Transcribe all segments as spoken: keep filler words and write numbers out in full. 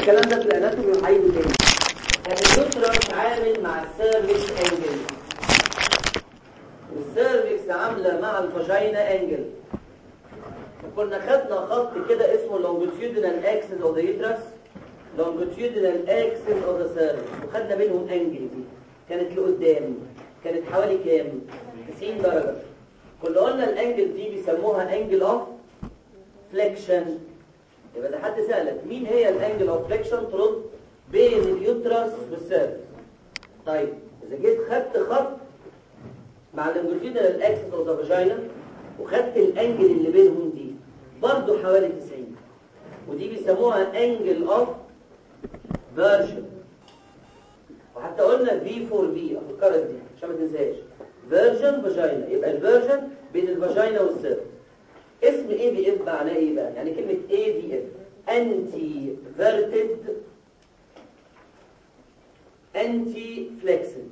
الكلام ده في الاناتومي وهعيده تاني. كان اليوترس عامل مع السيرفكس انجل، والسيرفكس عامله مع الفاجينا انجل. وكنا خدنا خط كده اسمه longitudinal axis of the uterus longitudinal axis of the cervix، وخدنا بينهم انجل دي كانت لقدام، كانت حوالي كام؟ تسعين درجه. كنا قلنا الانجل دي بيسموها انجل اوف فليكشن. يبقى ده حد سألك مين هي الانجل اوف فليكشن، ترد بين اليوترس والسيرفكس. طيب اذا جيت خدت خط مع اللونجيتودينال اكسس اوف ذا فاجينا وخدت الانجل اللي بينهم دي برضه حوالي تسعين، ودي بيسموها انجل اوف فيرجن. وحتى قلنا في فور في افكرك دي عشان ما تنساش، فيرجن فاجينا، يبقى الفيرجن بين الفاجينا والسيرفكس. اسم اي بي اف معناه ايه بقى؟ يعني كلمه اي بي اف انتي فيرتد انتي فليكسد.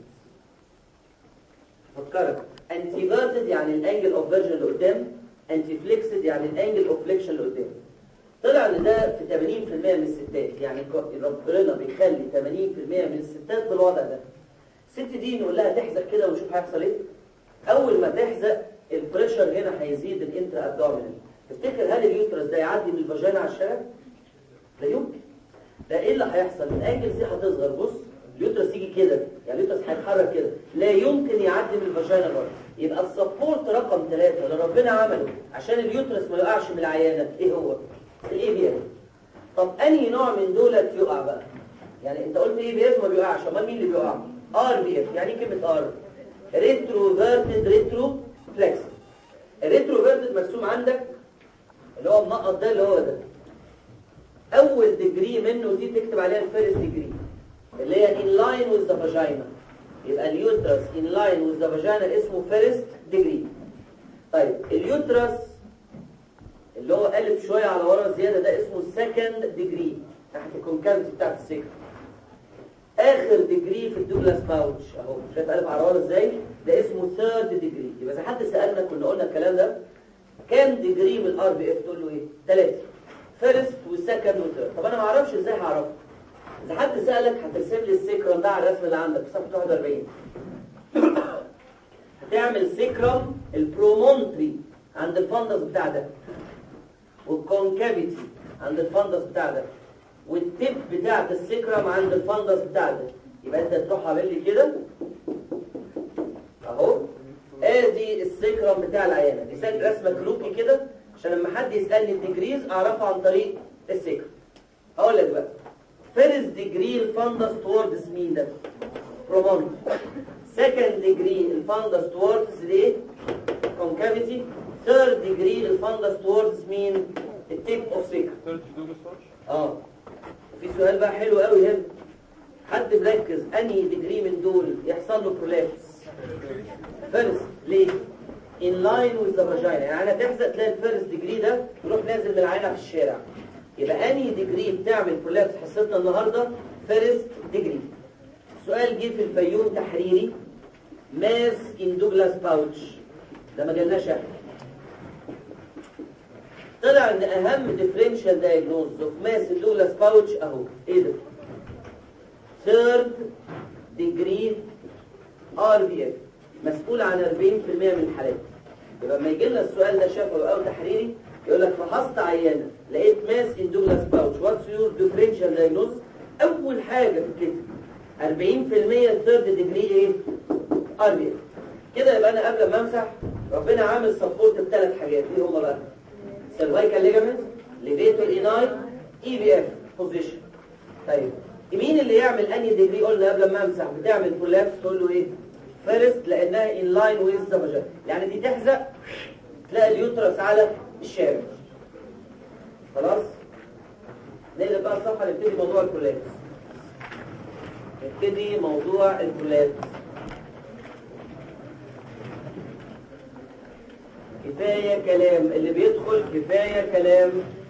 فكرك، انتي فيرتد يعني الانجل اوف فيرجن اللي قدام، انتي فليكسد يعني الانجل اوف فليكشن اللي قدام. طلع ان ده في ثمانين بالمئة من الستات، يعني ربنا بيخلي ثمانين بالمئة من الستات بالوضع ده. الست دي نقول لها تحزق كده ونشوف هيحصل ايه. اول ما تحزق البريشر هنا هيزيد الانترا ابدومينال. تفتكر هل اليوترس ده يعدي من الفاجينا على الشارع؟ لا يمكن. ده ايه اللي هيحصل؟ الانجل دي هتصغر، بص اليوترس يجي كده، يعني اليوترس هيتحرك كده، لا يمكن يعدي من الفاجينا برضه. يبقى السبورت رقم ثلاثة اللي ربنا عمله عشان اليوترس ما يقعش من العيانه ايه هو؟ الاي بي اس. طب انهي نوع من دولت يقع بقى؟ يعني انت قلت اي بي اس ما بيقعش، امال مين اللي بيقع؟ ار بي اف. يعني ايه كلمه ار؟ ريتروفيرتد ريترو فليكس. الريتروفيرتد مرسوم عندك اللي هو المنقط ده اللي هو ده. اول ديجري منه دي تكتب عليها الفيرست ديجري اللي هي in line with the vagina. يبقى اليوترس in line with the vagina اسمه فيرست ديجري. طيب اليوترس اللي هو قلب شويه على ورا زياده ده اسمه سكند ديجري تحت الكونكافيتي بتاعت السكر. اخر ديجري في الدوجلاس باوتش اهو، شايف قلب على ورا ازاي؟ ده اسمه ثيرد ديجري. يبقى اذا حد سالنا كنا قلنا الكلام ده كام ديجري من الار بي اف؟ تقول له ايه؟ ثلاثه، فيرست وسكند وثيرد. طب انا ما اعرفش ازاي هعرفه؟ اذا حد سالك هترسم لي السكرم ده على الرسم اللي عندك في صفحه واحد وأربعين. هتعمل سكرم البرومونتري عند الفندس بتاع ده، والكونكافيتي عند الفندس بتاع ده، والتip بتاعت السكرم عند الفندس بتاع ده. يبقى انت تروح عامل لي كده اهو، ادي السكرم بتاع العيانه. دي سايب رسمه كروكي كده عشان لما حد يسالني الديجريز اعرفها عن طريق السكرم. اقول لك بقى فيرست ديجري الفندس توردز مين ده؟ برومونت. سكند ديجري الفندس توردز الايه؟ كونكافيتي. ثيرد ديجري الفندس توردز مين؟ التيب اوف سكرم. اه في سؤال بقى حلو قوي هنا، حد مركز انهي ديجري من دول يحصل له برولابس؟ فيرست. ليه؟ in line with the vagina. يعني هتحزق تلاقي الفيرست ديجري ده يروح نازل من العينه في الشارع. يبقى انهي ديجري بتعمل برولابس حصتنا النهارده؟ فيرست ديجري. سؤال جه في الفيوم تحريري، ماس ان دوجلاس باوتش، ده ما جالناش احنا. طلع ان اهم ديفرنشال دايجنوز اوف ماس ان دوجلاس باوتش اهو. ايه ده؟ ثيرد ديجري ار بي اف، مسؤول عن أربعين بالمئة من الحالات. يبقى لما يجي لنا السؤال ده شفوي او تحريري يقول لك فحصت عيانه لقيت ماس ان دوجلاس باوتش، واتس يور ديفرنشال دايجنوز؟ اول حاجه في كده أربعين بالمئة ثيرد ديجري ايه؟ ار بي اف. كده يبقى انا قبل ما امسح ربنا عامل سبورت بثلاث حاجات. ايه هم بقى؟ سيرفايكال ليجامنت، ليفيتور ايناي، اي بي اف بوزيشن. طيب مين اللي يعمل انهي ديجري؟ قلنا قبل ما امسح بتعمل برولابس تقول له ايه؟ فيرست، لانها ان لاين ويز ذا فاجينا. يعني دي تحزق تلاقي اليوترس على الشارع. خلاص نقلب بقى الصفحه نبتدي موضوع البرولابس. نبتدي موضوع البرولابس. كفايه كلام اللي بيدخل، كفايه كلام.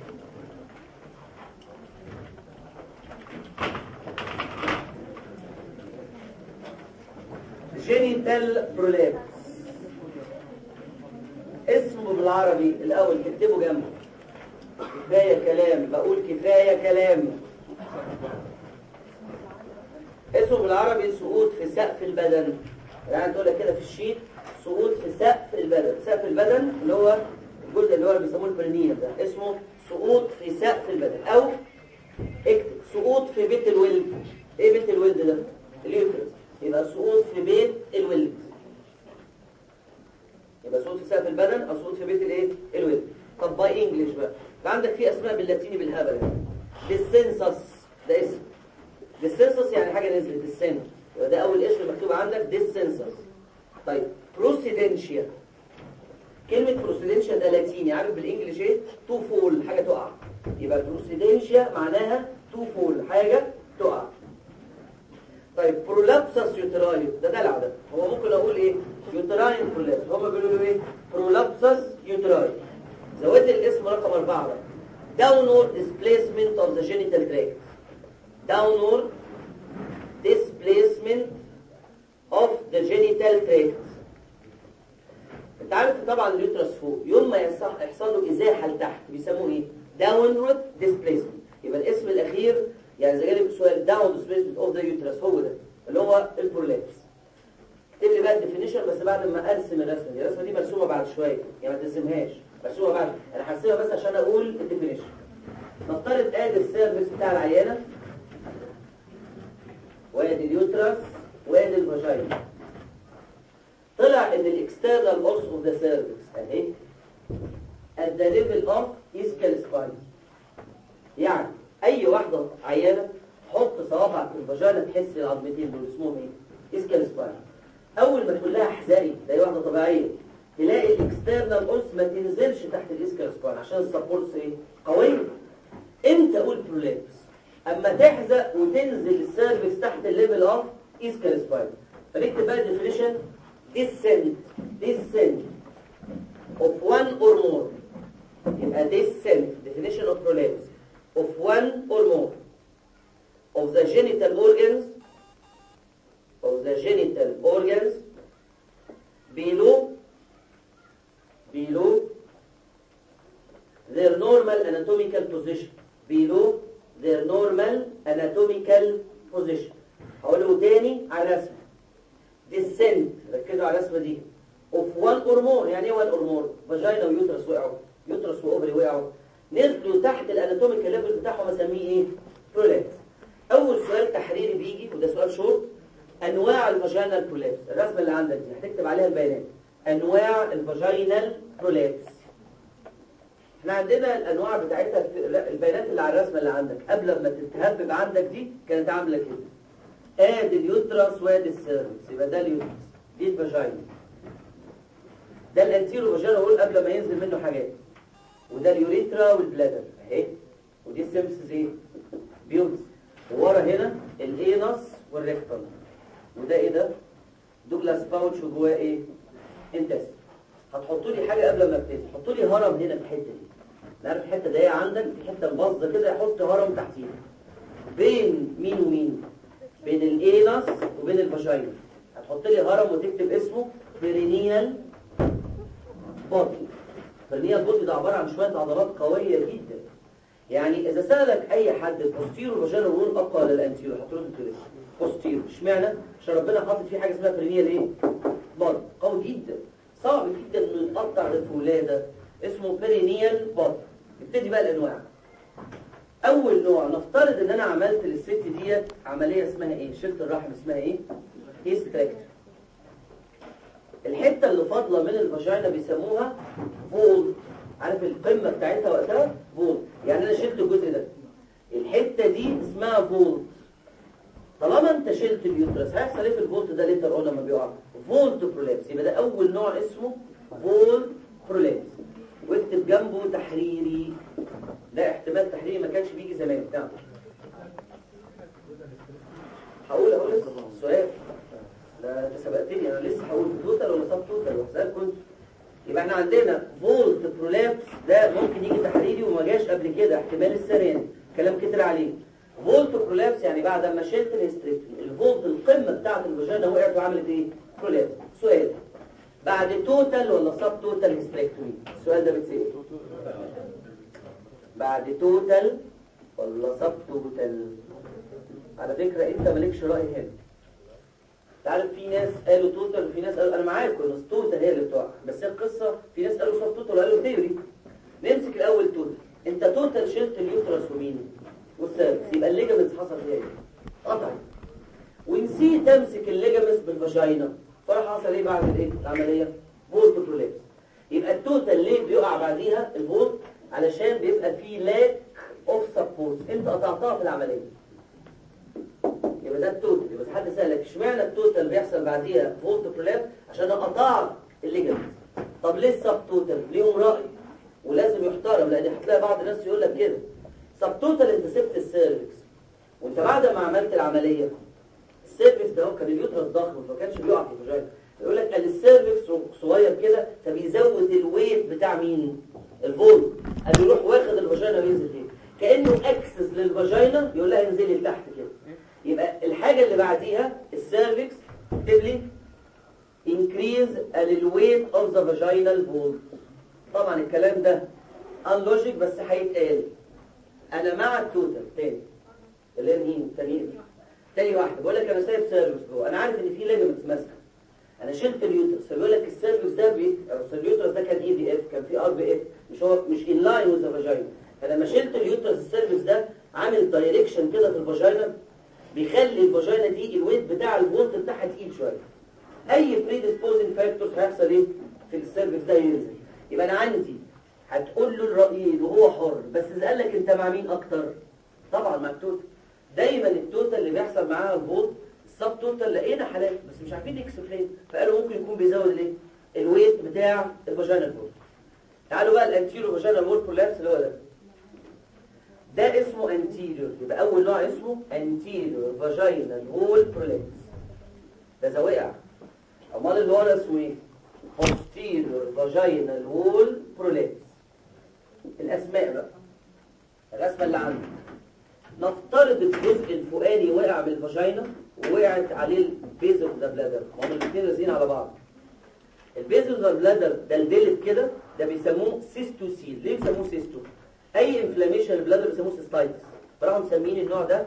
جينيتال برولابس اسمه بالعربي الاول، تكتبه جنبه. كفايه كلام، بقول كفايه كلام. اسمه بالعربي سقوط في سقف البدن. يعني تقول لك كده في الشيت سقوط في سقف البدن. سقف البدن اللي هو الجزء اللي هو اللي بيسموه البرينيال ده اسمه سقوط في سقف البدن، او اكتب سقوط في بيت الولد. ايه بيت الولد ده؟ اليوترس. يبقى سقوط في بيت الولد. يبقى سقوط في سقف البدن او سقوط في بيت الايه؟ الولد. طب باي انجلش بقى، عندك في اسماء باللاتيني بالهبل. ديسنسس ده اسم. ديسنسس يعني حاجه نزلت السن، يبقى ده اول اسم مكتوب عندك ديسنسس. طيب بروسيدنشيا، كلمه بروسيدنشيا ده لاتيني، عارف بالانجلش ايه؟ تو فول، حاجه تقع. يبقى بروسيدنشيا معناها تو فول، حاجه تقع. طيب برولابسس يوتراين ده دلع ده، هو ممكن اقول ايه؟ يوتراين برولابس، هم بيقولوا له ايه؟ برولابسس يوتراين. زودت الاسم رقم أربعة بقى. downward displacement of the genital tract. downward displacement of the genital tract. انت عارف طبعا اليوترس فوق، يوم ما يحصل له ازاحه لتحت بيسموه ايه؟ downward displacement. يبقى الاسم الاخير يعني زي جالي سؤال downward displacement of the uterus هو ده اللي هو البرولابس. اكتب لي بقى الديفينيشن بس بعد ما ارسم الرسمه دي. الرسمه دي مرسومه بعد شويه يعني ما ترسمهاش، مرسومه بعد، انا هرسمها بس عشان اقول الديفينيشن. نفترض ادي السيرفكس بتاع العيانه، وادي اليوترس، وادي الفاجينا. طلع ان الاكسترنال اورس اوف ذا سيرفكس اهي at the level of ischial spine. يعني اي واحده عيانه حط صوابعك في الفاجينا تحس العظمتين دول اسمهم ايه؟ اسكال سباين. اول ما تقول لها احذري زي واحده طبيعيه تلاقي الاكسترنال اورس ما تنزلش تحت الاسكال سباين عشان السبورتس ايه؟ قويه. امتى اقول برولابس؟ اما تحزق وتنزل السيرفكس تحت الليفل اوف اسكال سباين. فنكتب بقى الديفينيشن descent descent of one or more. يبقى descent definition of prolapse of one or more of the genital organs of the genital organs below below their normal anatomical position below their normal anatomical position. هقوله تاني على رسمه descent، ركزوا على الرسمه دي of one or more. يعني ايه one or more؟ فاجينا ويوترس وقعوا، يوترس واوفري وقعوا، نزلوا تحت الاناتوميكال ليفل بتاعهم اسميه ايه؟ برولابس. اول سؤال تحريري بيجي وده سؤال شورت، انواع الفاجينال برولابس. الرسمه اللي عندك دي هتكتب عليها البيانات، انواع الفاجينال برولابس. احنا عندنا الانواع بتاعتها، البيانات اللي على الرسمه اللي عندك قبل ما تتهبب عندك دي كانت عامله كده. ادي اليوترس وادي السيرفكس، يبقى ده اليوترس، دي الفاجينا، ده الانتيرو فاجينا هو قبل ما ينزل منه حاجات، وده اليوريترا والبلادر اهي، ودي السيمسز ايه؟ بيوتس. وورا هنا الانس والريكتم، وده ايه ده؟ دوجلاس باوتش، وجواه ايه؟ انتست. هتحطوا لي حاجه قبل ما ابتدي، حطوا لي هرم هنا في الحته دي. عارف الحته دي عندك في حته الباظه كده، يحط هرم تحتيها. بين مين ومين؟ بين الانس وبين الفاجينا. هتحط لي هرم وتكتب اسمه بيرينيال بودي. بيرينيال بودي ده عباره عن شويه عضلات قويه جدا. يعني اذا سالك اي حد البوستيرو فاجينال وول اقوى ولا الانتيرو، هتقول له كده بوستيرو. اشمعنى؟ عشان ربنا حاطط فيه حاجه اسمها بيرينيال ايه؟ بودي قوي جدا، صعب جدا انه يتقطع في ولاده، اسمه بيرينيال بودي. نبتدي بقى الانواع. اول نوع، نفترض ان انا عملت للست ديت عمليه اسمها ايه؟ شلت الرحم اسمها ايه؟ هيستريكتومي. الحته اللي فاضله من الفاجينا بيسموها فولت. عارف القمه بتاعتها وقتها؟ فولت. يعني انا شلت الجزء ده، الحته دي اسمها فولت. طالما انت شلت اليوترس هيحصل ايه في الفولت ده ليتر اون لما بيقع؟ فولت برولابس. يبقى ده اول نوع اسمه فولت برولابس، واكتب جنبه تحريري. ده احتمال تحريري ما كانش بيجي زمان. نعم هقول هقول لسه السؤال، لا انت سبقتني، انا لسه هقول توتال ولا سب توتال واسال كنت. يبقى احنا عندنا فولت برولابس ده ممكن يجي تحريري وما جاش قبل كده، احتمال السنه يعني كلام كتير عليه. فولت برولابس يعني بعد ما شلت الهيستريكتومي الفولت القمه بتاعت الفاجينا وقعت وعملت ايه؟ برولابس. سؤال، بعد توتال ولا سب توتال هيستريكتومي؟ السؤال ده بيتسال بعد توتال ولا سب توتال؟ على فكره انت مالكش راي هنا. تعرف في ناس قالوا توتال وفي ناس قالوا انا معاكم ان التوتال هي اللي بتوقع، بس هي القصه في ناس قالوا سب توتال وقالوا ثيوري. نمسك الاول توتال. انت توتال شلت اليوترس ومين والسيرفكس، يبقى الليجامنتس حصل فيها ايه؟ قطعت. ونسيت امسك الليجامنتس بالفاجينا، فراح حصل ايه بعد الايه العمليه؟ فولت برولابس. يبقى التوتال ليه بيقع بعديها الفولت؟ علشان بيبقى فيه لاك اوف سبورت، انت قطعتها في العمليه. يبقى ده التوتال. يبقى حد سالك اشمعنى التوتال بيحصل بعديها فولت برولابس؟ عشان انا قطعت الليجامنت. طب ليه السب توتال؟ ليهم راي ولازم يحترم، لان هتلاقي بعض الناس يقول لك كده سب توتال انت سبت السيرفكس، وانت بعد ما عملت العمليه السيرفكس ده كان اليوترس ضخم فما كانش بيقع في الفاجينا، يقول لك قال السيرفكس صغير كده فبيزود الويت بتاع مين؟ الفولت، قال يروح واخد الفاجينا وينزل فيه كانه اكسس للفاجينا، يقول لها انزلي لتحت كده. يبقى الحاجه اللي بعديها السيرفكس تبلي increase الويت of the vaginal wall. طبعا الكلام ده unlogic بس هيتقال. انا مع التوتال تاني اللي هي مين؟ تاني تاني واحده بقول لك انا سايب سيرفكس جوه، انا عارف ان في ليجمنتس ماسكه، انا شلت اليوترس، فبيقول لك السيرفكس ده بي... اليوترس ده كان اي دي اف، كان في ار بي اف، مش هو مش ان لاين وذ ذا فاجينا. فلما شلت اليوترس السيرفكس ده عامل دايركشن كده في الفاجينا، بيخلي الفاجينا دي الويت بتاع الفولت بتاعها تقيل شويه. اي بريديسبوزنج فاكتورز هيحصل ايه في السيرفكس ده ينزل. يبقى انا عندي هتقول له الرأيين وهو حر، بس اذا قال لك انت مع مين اكتر؟ طبعا مع التوتال. دايما التوتال اللي بيحصل معاها الفولت، السب توتال لقينا حالات بس مش عارفين اكسبلين، فقالوا ممكن يكون بيزود الايه؟ الويت بتاع الفاجينال فولت. تعالوا بقى الانتيريور فاجينال وول برولابس اللي هو ده. ده اسمه انتيريور، يبقى اول نوع اسمه انتيريور فاجينال وول برولابس. ده اذا وقع. امال اللي ورا اسمه ايه؟ posterior vaginal wall prolapse. الاسماء بقى الرسمه اللي عندك، نفترض الجزء الفوقاني وقع من الفاجينا ووقعت عليه البيز اوف ذا بلادر، هم الاثنين لازقين على بعض. البيز اوف ذا بلادر ده الدلت كده، ده بيسموه سيستوسيل. ليه بيسموه سيستو؟ اي انفلاميشن البلادر بيسموه سيستايتس، فراحوا مسمين النوع ده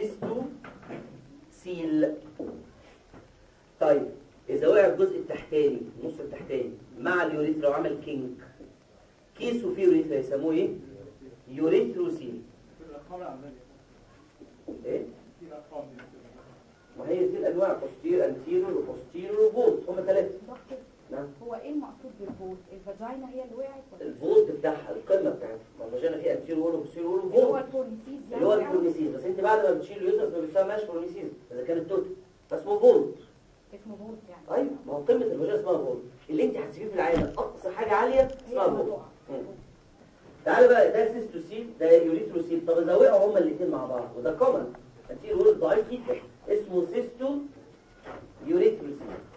سيستوسيل. طيب إذا وقع الجزء التحتاني النص التحتاني مع اليوريثرا وعمل كينج كيس وفيه يوريثرا يسموه ايه؟ يوريثروسيل. ايه؟ ما هي دي الانواع، بوستير انتيرور وبوستيرور وفولت، هم ثلاثه. نعم. هو ايه المقصود بالفولت؟ الفاجينا هي اللي وقعت ولا الفولت بتاعها القمه بتاعتها؟ ما الفاجينا فيها انتيرور وبوستيرور وفولت اللي هو الفورنيسيز يعني، اللي هو الفورنيسيز، بس انت بعد ما بتشيل اليوترس ما بتسميهاش فورنيسيز اذا كانت توتال، فاسمه فولت. اسمه فولت يعني. ايوه، ما هو قمه الفاجينا اسمها فولت، اللي انت هتسيبيه في العالم اقصى حاجه عاليه اسمها فولت. تعالى بقى ده سيستوسيل ده يوريثروسيل. طب اذا وقعوا هما الاثنين مع بعض وده كومن انتير وول ضعيف جدا اسمه سيستو يوريثروسيل.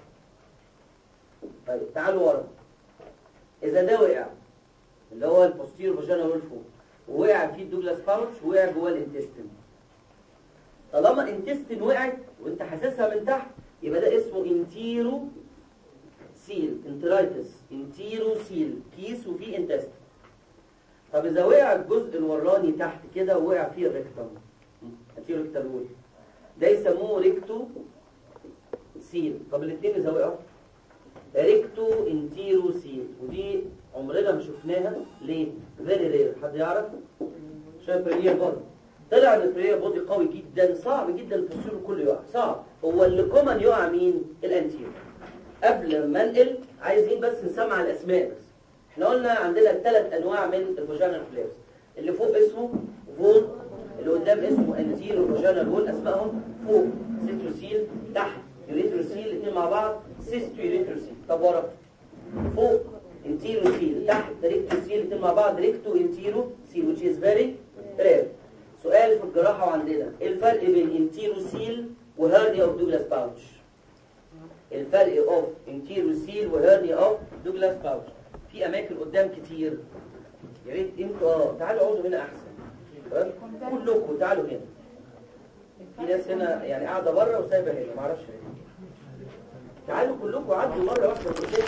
طيب تعالوا ورا، اذا ده وقع اللي هو البوستيرو فاجينا وول فوق ووقع فيه الدوجلاس باوتش ووقع جوه الانتستين، طالما الانتستين وقعت وانت حاسسها من تحت يبقى ده اسمه انتيرو سيل، انترايتس انتيرو سيل، كيس وفيه انتستين. طب اذا وقع الجزء الوراني تحت كده ووقع فيه الريكتم انتيرو ريكتال وول ده يسموه ريكتو سيل. طب الاثنين اذا وقعوا ريكتو انتيرو سيل، ودي عمرنا ما شفناها. ليه؟ فيري رير. حد يعرف؟ شايف بريلير بودي؟ طلع ان البريلير بودي قوي جدا، صعب جدا البوستيرو كله يقع، صعب. هو اللي كومن يقع مين؟ الانتيرو. قبل ما انقل عايزين بس نسمع الاسماء بس. احنا قلنا عندنا ثلاث انواع من الفاجينال فلابس، اللي فوق اسمه فول، اللي قدام اسمه انتيرو فاجينال وول، اسمائهم فوق سيستوسيل، تحت يوريثروسيل، الاثنين مع بعض سيستو يوريثروسيل. طب ورا فوق انتيروسيل، تحت ريكتوسيل، الاثنين مع بعض ريكتو انتيروسيل which is very rare. سؤال في الجراحه وعندنا ايه الفرق بين انتيروسيل وهيرنيا اوف دوجلاس باوتش؟ الفرق اوف انتيروسيل وهيرنيا اوف دوجلاس باوتش في اماكن قدام كتير، يا ريت انتوا اه تعالوا اقعدوا هنا احسن. تمام كلكم تعالوا هنا. في ناس هنا يعني قاعده بره وسايبه هنا ما اعرفش ليه. تعالوا كلكم عدوا مره واحده قدام.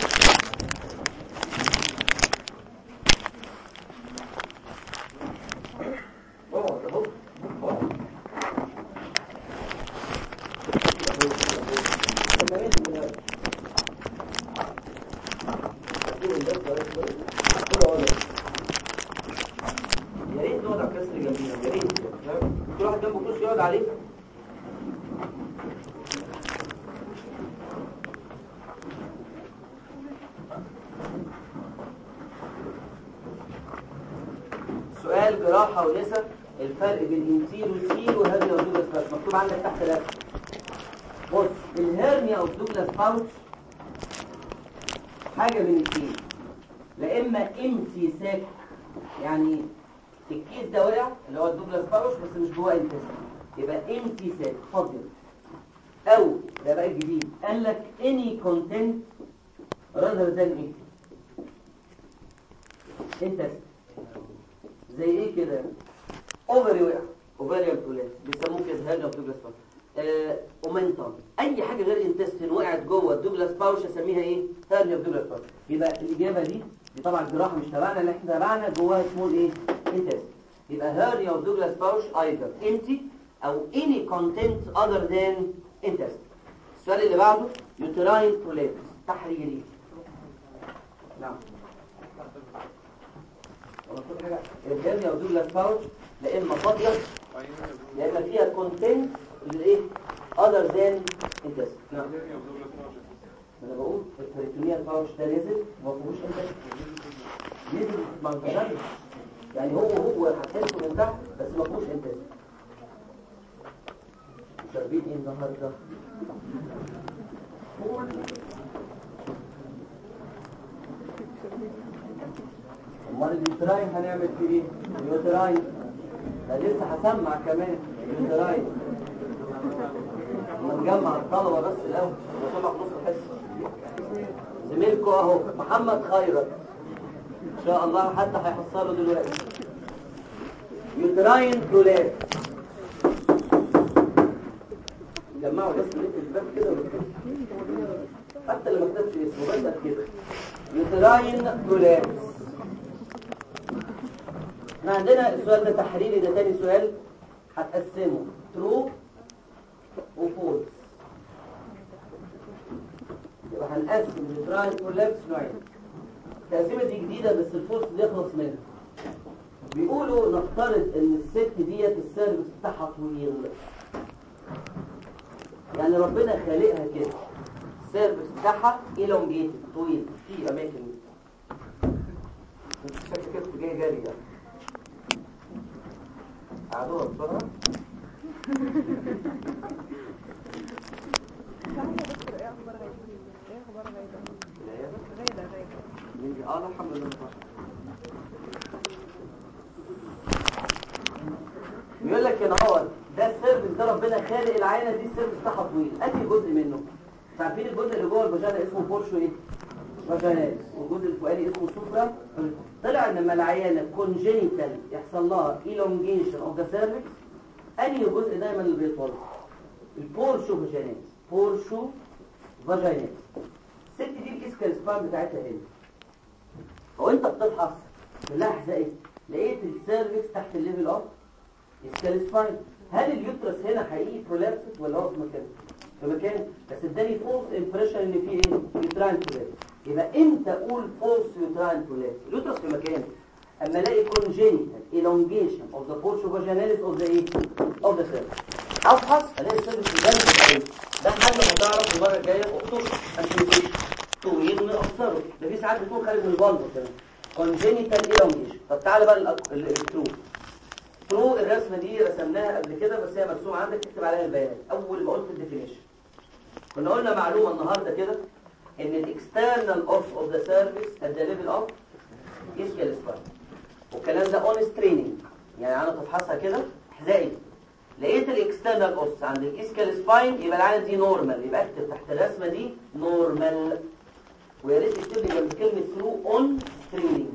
اقعد اهو اقعد. يقعد عليه. سؤال جراحة ونساء، الفرق بين انتيرو سي وهرنيا اوف دوجلاس باوتش مكتوب عندك تحت الاسم. بص، الهرنيا اوف دوجلاس باوتش حاجة من الاثنين، لا اما امتي ساك، يعني الكيس ده وقع اللي هو الدوجلاس باوتش بس مش جواه انتستين، يبقى امتي ساك فاضي، او ده بقى الجديد قال لك any content rather than it intestine. زي ايه كده؟ اوفري وقع، اوفريان بولات بيسموه كده هرنيا اوف دوجلاس باوتش. آه، اومنتم، اي حاجه غير انتستين وقعت جوه الدوجلاس باوتش اسميها ايه؟ هرنيا اوف دوجلاس باوتش. يبقى الاجابه دي دي طبعا الجراحه مش تبعنا، اللي احنا تبعنا جواها سمول ايه؟ انتستين. يبقى هرنيا اوف دوجلاس باوتش ايذر empty او any content other than intestine. السؤال اللي بعده يوتراين بولات تحريري. نعم. الهرنيا اوف دوجلاس باوتش لا اما فاضيه لا اما فيها كونتنت للايه other than intestine. نعم. انا بقول البريتونيال باوتش ده نزل ما فيهوش intestine، نزل ما انتشرش، يعني هو هو هتحسه من تحت بس ما فيهوش intestine. شاربين ايه النهارده؟ امال اليوتراين هنعمل فيه ايه؟ اليوتراين ده لسه هسمع كمان اليوتراين. نجمع الطلبه بس الاول نسمع نص الحصه. زميلكم اهو محمد خيرت ان شاء الله حتى هيحصله دلوقتي. يوتراين بولات جمعوا بس الباب كده حتى لما كتبش اسمه بس كده. يوتراين بولات. احنا عندنا السؤال ده تحريري، ده تاني سؤال هتقسمه ترو وفولس. يبقى هنقسم اليوتراين بولات نوعين. التقسيمه دي جديده بس الفولس دي يخلص منها. بيقولوا نفترض ان الست ديت السيرفس بتاعها طويل، يعني ربنا خالقها كده السيرفس بتاعها elongated طويل في اماكن شكل كده جاي جاري يعني قعدوها بسرعه. اه لا الحمد لله. بيقول لك هنا اهو ده السيرفس ده ربنا خالق العينه دي السيرفس بتاعها طويل. ادي جزء منه، عارفين الجزء اللي جوه الفاجينا اسمه بورشو ايه؟ فاجيناليس، والجزء الفوقاني اسمه سوبرا. طلع ان لما العيانه كونجينيتال يحصل لها elongation اوف ذا سيرفكس، انهي جزء دايما اللي بيطول؟ البورشو فاجيناليس، بورشو فاجيناليس. الست دي الاسكال سبان بتاعتها هنا، هو انت بتفحص ملاحظه ايه؟ لقيت السيرفكس تحت الليفل اوف اسكال سبان. هل اليوترس هنا حقيقي برولابسد ولا هو في مكانه؟ في مكان، بس اداني فولس امبريشن ان في ايه؟ يوتراين بولات. يبقى امتى اقول فولس يوتراين بولات؟ اليوترس في مكانه، اما الاقي كونجينيتال elongation اوف ذا بورشو فاجيناليس اوف ذا ايه؟ اوف ذا سيرفكس. افحص الاقي السيرفكس جنب قوي، ده حاجه هتعرف المره الجايه اخطر عشان طويل ونقصره. ده في ساعات بتكون خارج من البلبه كمان كونجينيتال elongation. طب تعالى بقى الترو. ترو الرسمه دي رسمناها قبل كده بس هي مرسومه عندك، تكتب عليها البيانات. اول ما قلت الديفينيشن كنا قلنا معلومه النهارده كده ان الاكسترنال اوف اوف ذا سيرفيس ات ذا ليفل اوف اسكال سباين، والكلام ده اون ستريننج، يعني انا تفحصها كده احزائي لقيت الاكسترنال اوس عند الاسكال سباين يبقى العينه دي نورمال، يبقى اكتب تحت الرسمه دي نورمال. ويا ريت تكتب لي جنب كلمه ترو اون ستريننج.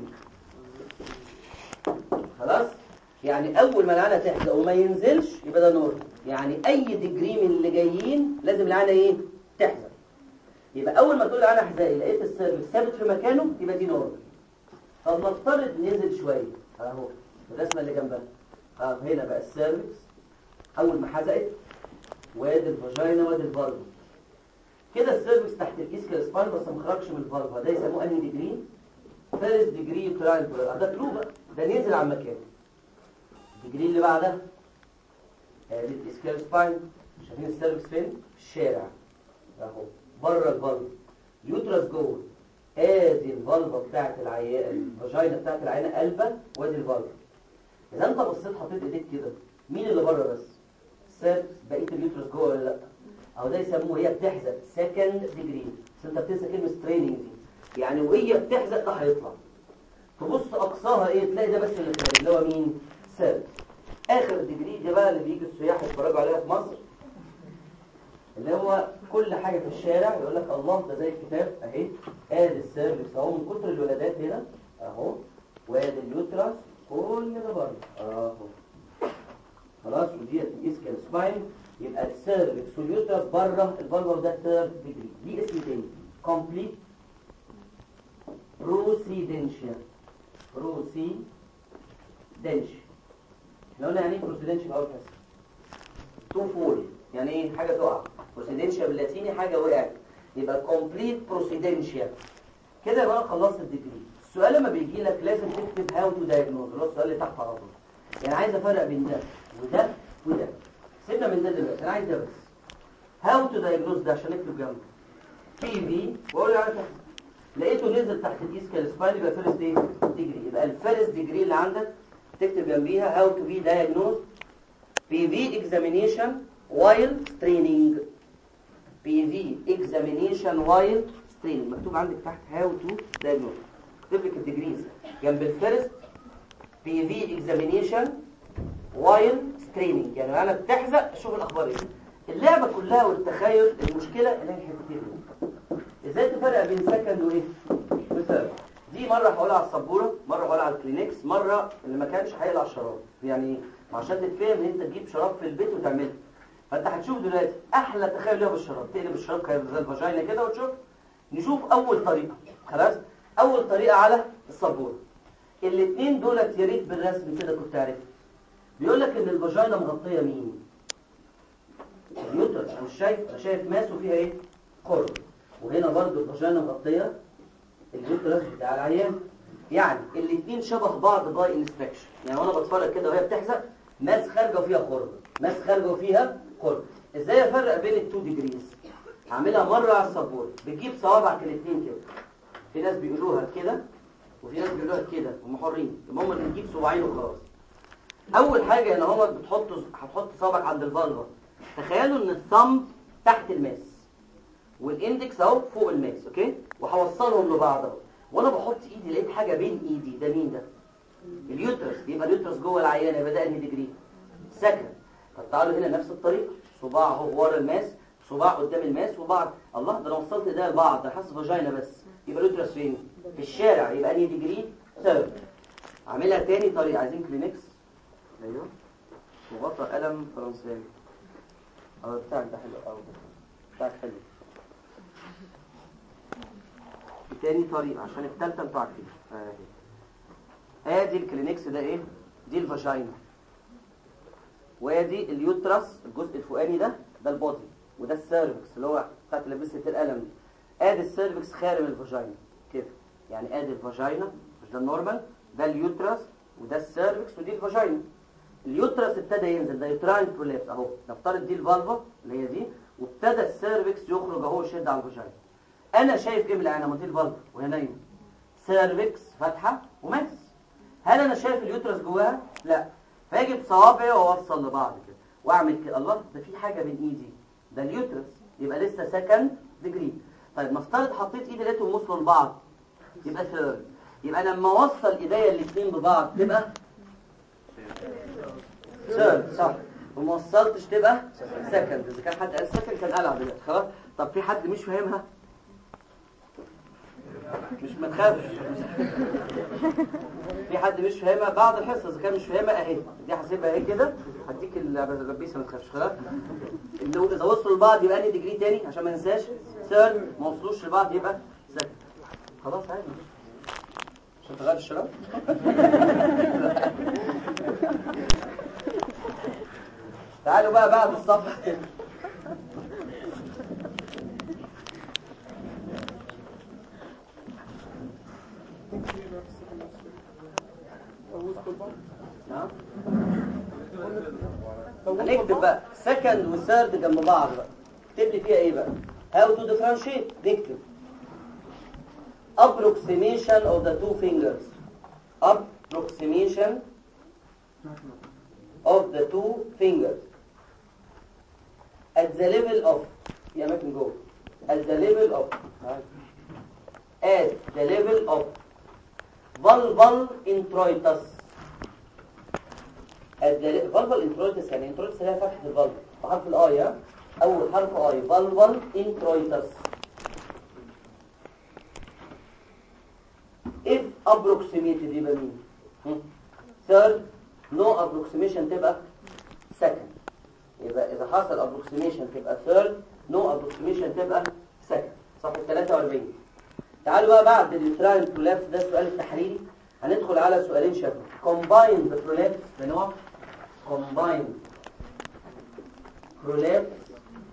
خلاص، يعني اول ما العينه تحزق وما ينزلش يبقى ده نورمال، يعني اي ديجري من اللي جايين لازم العينه ايه؟ تحزق. يبقى اول ما تقول العينه احزقي لقيت السيرفس ثابت في مكانه يبقى دي نورمال. طب نفترض نزل شويه اهو الرسمه اللي جنبها اه هنا بقى السيرفس اول ما حزقت وادي الفاجينا وادي الفالفا كده، السيرفس تحت الاسكال سباين بس ما خرجش من الفالفا، ده يسموه انهي ديجري؟ فيرست ديجري تراينجولار. ده ترو بقى، ده نزل على مكانه. الديجري اللي بعدها ادي الاسكال سباين. شايفين السيرفكس فين؟ في الشارع اهو بره الفالف. يوترس جوه. ادي الفالفه بتاعت العيان، الفاجينا بتاعت العيانه قلبه، وادي الفالف. اذا انت بصيت حطيت ايديك كده، مين اللي بره بس؟ السيرفكس. بقيه اليوترس جوه ولا لا؟ اهو ده يسموه هي بتحزق سكند ديجري. بس انت بتنسى كلمه ستريننج دي، يعني وهي بتحزق ده هيطلع. تبص اقصاها ايه؟ تلاقي ده بس اللي خارج اللي هو مين؟ سيرفكس. اخر ديجري دي بقى اللي بيجي السياح يتفرجوا عليها في مصر، اللي هو كل حاجه في الشارع يقول لك الله ده زي الكتاب اهي. ادي السيرفكس اهو من كتر الولادات هنا اهو، وادي اليوترس كل ده بره اهو خلاص. ودي الاسكال سباين. يبقى السيرفكس واليوترس بره الفالفا، ده ثيرد ديجري. دي اسم تاني كومبليت بروسيدنشال. بروسيدنشال احنا قلنا يعني ايه بروسيدنشال اول حاجه؟ تو فول، يعني ايه؟ حاجه تقع. بروسيدنشال باللاتيني حاجه وقعت، يبقى كومبليت بروسيدنشال. كده يبقى انا خلصت الديجري. السؤال لما بيجي لك لازم تكتب هاو تو دايجنوز، اللي هو السؤال اللي تحت على طول. يعني عايز افرق بين ده وده وده. سيبنا من ده دلوقتي، انا عايز ده بس. هاو تو دايجنوز ده عشان اكتب جنبه بي في واقول له على تحت. لقيته نزل تحت الاسكال سباين يبقى فيرست ايه؟ ديجري. يبقى الفيرست ديجري اللي عندك تكتب جنبيها هاو تو بي دايجنوز بي في اكزامينيشن وايل ستريننج. بي في اكزامينيشن وايل ستريننج مكتوب عندك تحت هاو تو دايجنوز. اكتب لك الديجريز جنب الفيرست. بي في اكزامينيشن وايل ستريننج، يعني انا بتحزق اشوف الاخبار ايه. اللعبه كلها والتخيل المشكله اللي هي الحتتين دول. ازاي تفرق بين سكند وايه؟ مثال دي مره هقولها على السبوره، مره هقولها على الكلينكس، مره اللي ما كانش هيقلع الشراب. يعني ايه؟ عشان تتفهم ان انت تجيب شراب في البيت وتعمله. فانت هتشوف دلوقتي احلى تخيل ليها بالشراب. تقلب الشراب زي الفاجينا كده وتشوف. نشوف اول طريقه. خلاص اول طريقه على السبوره. الاثنين دولت يا ريت بالرسم كده كنت عارف. بيقول لك ان الفاجينا مغطيه مين؟ اليوترس. انا مش شايف، انا شايف ماس وفيها ايه؟ قرب. وهنا برضو الفاجينا مغطيه اليوترس بتاع العيان. يعني الاثنين شبه بعض باي انسبكشن. يعني وانا بتفرج كده وهي بتحزق ماس خارجه وفيها قرب، ماس خارجه وفيها قرب. ازاي افرق بين التو ديجريز؟ هعملها مره على السبوره. بتجيب صوابعك الاثنين كده. في ناس بيقولوها كده وفي ناس بيقولوها كده، هم حرين. المهم ان نجيب صباعين وخلاص. اول حاجه ان هو بتحط هتحط صابعك عند الفالفا. تخيلوا ان الثumb تحت الماس والاندكس اهو فوق الماس، اوكي؟ وهوصلهم لبعض اهو. وانا بحط ايدي لقيت حاجه بين ايدي. ده مين ده؟ اليوترس. يبقى اليوترس جوه العيانه. يبقى ده انهي ديجري؟ سكند. طب تعالوا هنا نفس الطريقه. صباع اهو ورا الماس، صباع قدام الماس، وبعض. الله ده انا وصلت ده لبعض. ده حاسس فاجينا بس. يبقى اليوترس فين؟ في الشارع. يبقى انهي ديجري؟ ثيرد. اعملها تاني طريقه. عايزين كلينكس؟ ايوه وغطى قلم فرنساوي. اه بتاعك ده حلو قوي. بتاعك حلو. تاني طريقه عشان الثالثه انتوا عارفين. اهي ادي الكلينكس ده ايه؟ دي الفاجينا. وادي اليوترس الجزء الفوقاني ده ده البودي، وده السيرفكس اللي هو بتاعت لبسه القلم دي. ادي السيرفكس خارج الفاجينا كده. يعني ادي الفاجينا مش ده النورمال، ده اليوترس وده السيرفكس ودي الفاجينا. اليوترس ابتدى ينزل، ده يوتراين برولابس اهو. نفترض دي الفالفا اللي هي دي، وابتدى السيرفكس يخرج اهو يشد على الفاجينا. انا شايف ايه من العين؟ ما دي الفالفا وهي نايمه. سيرفكس فاتحه وماس. هل انا شايف اليوترس جواها؟ لا. فاجي بصوابعي واوصل لبعض كده واعمل كده. الله ده في حاجه بين ايدي. ده اليوترس. يبقى لسه سكند ديجري. طيب نفترض حطيت ايدي لقيتهم وصلوا لبعض، يبقى ثيرد. يبقى لما اوصل ايديا الاثنين ببعض تبقى ثيرد صح. وما وصلتش تبقى سكند. اذا كان حد قال سكند كان قلع دلوقتي خلاص. طب في حد مش فاهمها؟ مش ما تخافش. في حد مش فاهمها بعد الحصه؟ اذا كان مش فاهمها اهي دي هسيبها اهي كده. هديك اللبيسه ما تخافش خلاص. اذا وصلوا لبعض يبقى انهي ديجري تاني عشان ما ننساش؟ ثيرد. ما وصلوش لبعض يبقى سكند. خلاص عادي عشان تغير الشراب. تعالوا بقى بعد الصفحه كده. نعم هنكتب بقى second و third جنب بعض بقى. اكتب لي فيها ايه بقى؟ how to differentiate. نكتب approximation of the two fingers. approximation of the two fingers at the level of يا أماكن جوه at the level of at the level of vulval introitus. at the vulval introitus يعني introitus اللي هي فتحة الفالف بحرف الاي. ها اول حرف اي vulval introitus. if approximated يبقى مين؟ third. no approximation تبقى second. يبقى إذا حصل approximation تبقى third. no approximation تبقى second. صفحة ثلاثة وأربعين. تعالوا بقى بعد اليوتراين prolapse ده السؤال التحريري هندخل على سؤالين شكل combined prolapse بنوع combined prolapse.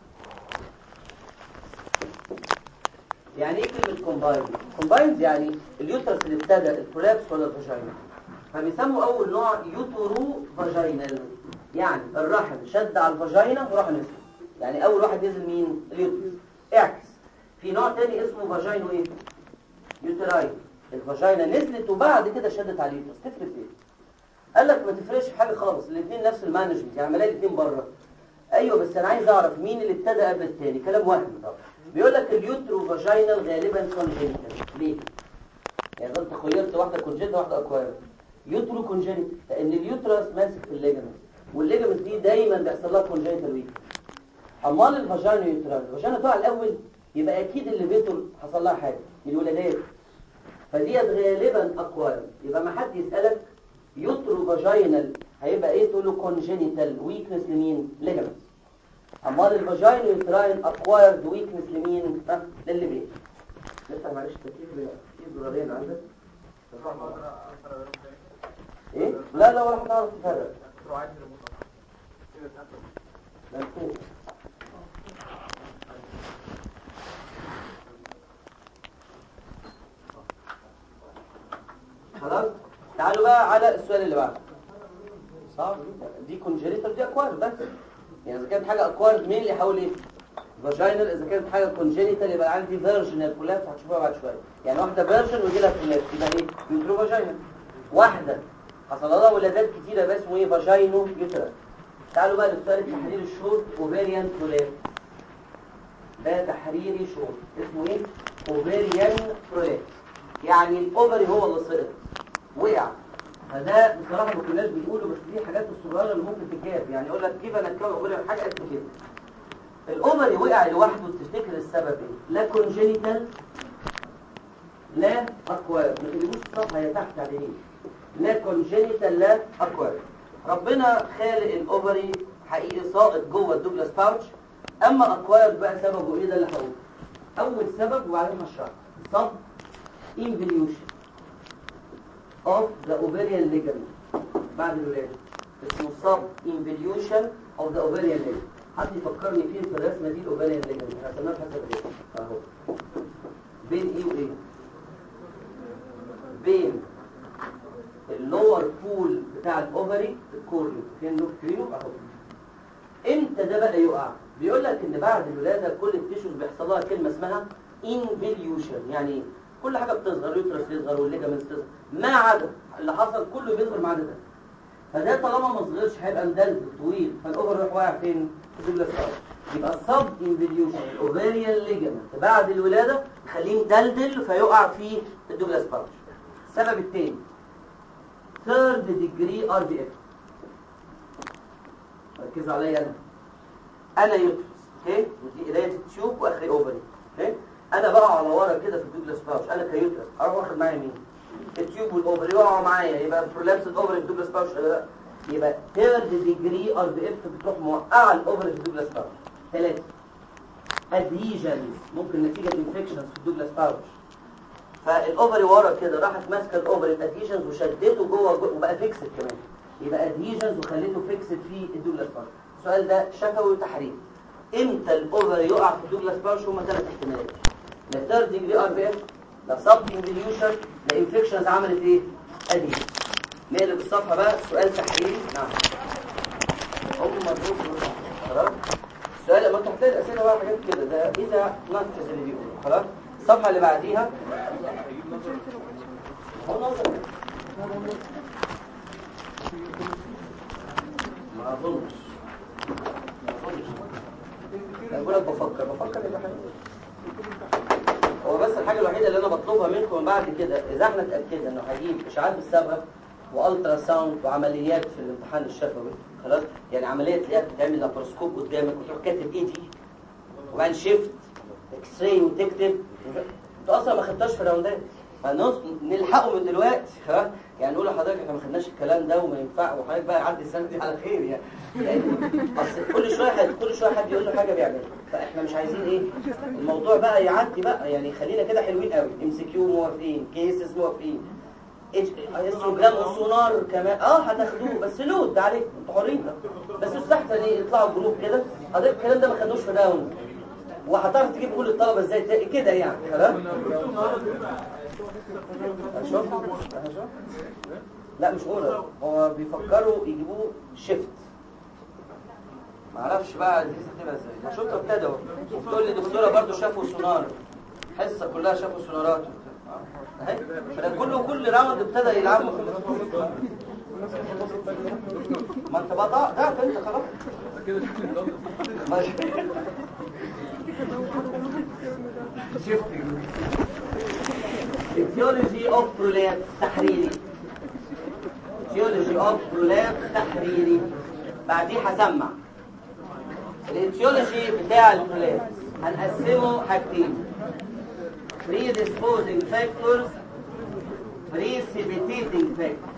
يعني ايه كلمة combined؟ combined يعني اليوترس اللي ابتدى البرولابس ولا الفاجينا، فبيسموا اول نوع يوترو فاجينال، يعني الرحم شد على الفاجينا وراح نزل، يعني اول واحد نزل مين؟ اليوترس. اعكس في نوع تاني اسمه فاجينو ايه؟ يوتراين، الفاجينا نزلت وبعد كده شدت على اليوترس. تفرق ايه؟ قال لك ما تفرقش في حاجه خالص، الاثنين نفس المانجمنت، يعني ملاقي الاثنين بره. ايوه بس انا عايز اعرف مين اللي ابتدى قبل الثاني. كلام وهمي طبعا. بيقول لك اليوترو فاجينال غالبا كونجنتال. ليه؟ يعني انت خيرت واحده كونجنتال واحده اكواير. يوترو كونجنتال لان اليوترس ماسك في الليجمنت، والليجمنت دي دايما بيحصل لها كونجنتال ويك. امال الفاجينا يوترال الفاجينا تقع الاول، يبقى اكيد اللي بيته حصل لها حاجه من الولادات، فديت غالبا اكواير. يبقى ما حد يسالك يوترو فاجينال هيبقى ايه، تقول له كونجنتال ويكنس لمين؟ ليجمنت. امال الفاجينا يوتراين اكوايرد ويكنس لمين؟ ها للي بيه. لسه معلش التكليف في زرارين عندك ايه؟ لا لا ولا هتعرف تفرق. لا فوق. خلاص تعالوا بقى على السؤال اللي بعده. صح دي كونجنتال دي اكوارد بس، يعني اذا كانت حاجه اكوارد مين اللي يحاول ايه؟ فاجينال. اذا كانت حاجه كونجنتال يبقى عندي فيرجنال برولابس، هتشوفوها بعد شويه. يعني واحده فيرجن ويجي لها برولابس يبقى ايه؟ يوترو فاجينال. واحده حصل لها ولادات كتيره بس اسمه ايه؟ فاجينو يوترال. تعالوا بقى للسؤال التحريري الشورت اوفيريان برولابس. ده تحريري شورت اسمه ايه؟ اوفيريان برولابس. يعني الاوفري هو اللي سقط وقع. فده بصراحه ما كناش بنقوله، بس دي حاجات الصغيره اللي ممكن تتجاب. يعني يقول لك كيف انا اتكلم اوفري حاجه قد كده. الاوفري وقع لوحده، تفتكر السبب ايه؟ لا كونجنتال لا اكوار. ما تجيبوش الصفحه هي تحت على ايه؟ لا كونجنتال لا اكوار. ربنا خالق الاوفري حقيقي ساقط جوه الدوجلاس باوتش. اما اكوار بقى سببه ايه؟ ده اللي هقوله. اول سبب وبعدين هشرح. صب involution of the ovarian ligament بعد الولاده، اسمه sub involution of the ovarian ligament. حد يفكرني فين في الرسمه دي؟ الاوفاريان ليجمنت احنا رسمناها حسب ايه؟ اهو بين ايه وايه؟ بين اللور بول بتاع الاوفري الكورني، فين اللور كرينو اهو. امتى ده بقى يقع؟ بيقول لك ان بعد الولاده كل التيشوز بيحصل لها كلمه اسمها involution. يعني ايه؟ كل حاجه بتصغر، اليوترس يصغر والليجمنت تصغر، ما عدا اللي حصل كله بيصغر ما عدا ده. فده طالما ما صغرش هيبقى مدلدل طويل، فالاوفر يروح واقع فين؟ في الدوجلاس باوتش. يبقى السب انفوليوشن الاوفاريان ليجمنت بعد الولاده خليه مدلدل فيقع في الدوجلاس باوتش. السبب الثاني ثيرد ديجري ار بي اف. ركزوا عليا انا انا يوترس اوكي، ودي قرايه التيوب واخري اوفري اوكي. انا بقع على ورا كده في الدوجلاس باوتش، انا كيوترس اروح واخد معايا مين؟ التيوب والاوفري يقعوا معايا، يبقى برولابس الاوفري في الدوجلاس باوتش ولا لا؟ يبقى ثيرد ديجري ار بي اف بتروح موقعه الاوفري في الدوجلاس باوتش. ثلاثه ادهيجنز ممكن نتيجه انفكشنز في الدوجلاس باوتش. فالاوفري ورا كده راحت ماسكه الاوفري ادهيجنز وشدته جوه وبقى فيكسد كمان، يبقى ادهيجنز وخليته فيكسد في الدوجلاس باوتش. السؤال ده شفوي وتحريري. امتى الاوفري يقع في الدوجلاس باوتش؟ هما ثلاث احتمالات: لا ثيرد ديجري ار بي اف، لا سب انفوليوشن، لا انفكشنز عملت ايه؟ ادهيجنز. نقلب الصفحه بقى. سؤال تحريري. نعم اوكي مضروب خلاص. السؤال لما انت هتلاقي الاسئله بقى حاجات كده ده اذا نفذ اللي بيقوله خلاص. الصفحه اللي بعديها ما اظنش بقول لك بفكر بفكر يبقى حلو. هو بس الحاجه الوحيده اللي انا بطلبها منكم من بعد كده اذا احنا اتاكدنا انه هجيب اشعاعات بالصبغه والترا ساوند وعمليات في الامتحان الشفوي خلاص، يعني عمليه تلاقيها بتتعمل لابروسكوب قدامك وتروح كاتب ايدي وبعدين شيفت اكس راي وتكتب، انت اصلا ما خدتهاش في راوندات، فنلحقه من دلوقتي خلاص. يعني نقول لحضرتك احنا ما خدناش الكلام ده وما ينفع، وحضرتك بقى يعدي السنه دي على خير يعني. يعني اصل كل شويه حد كل شويه حد يقول له حاجه بيعملها، فاحنا مش عايزين ايه الموضوع بقى يعدي بقى، يعني خلينا كده حلوين قوي. ام سي كيو موافقين، كيسز موافقين، هيستوجرام وسونار كمان اه هتاخدوه بس لود عليكم انتوا حرين، بس يستحسن ايه يطلعوا جروب كده. حضرتك الكلام ده ما خدناش في راوند وهتعرف تجيب كل الطلبه ازاي كده يعني خلاص. شوف لا مش اورال، هو بيفكروا يجيبوه شيفت، ما اعرفش بقى دي هتبقى ازاي. شفت ابتدوا وبتقول لي دكتوره برضو شافوا سونار، حصه كلها شافوا سونارات اهي، فده كله كل راوند ابتدى يلعبوا في الاسبوع. ما انت بقى ضعت انت خلاص ماشي. etiology of prolapse تحريري، etiology of prolapse تحريري. بعديه هسمع الاتيولوجي بتاع البرولابس هنقسمه حاجتين: predisposing factors precipitating factors.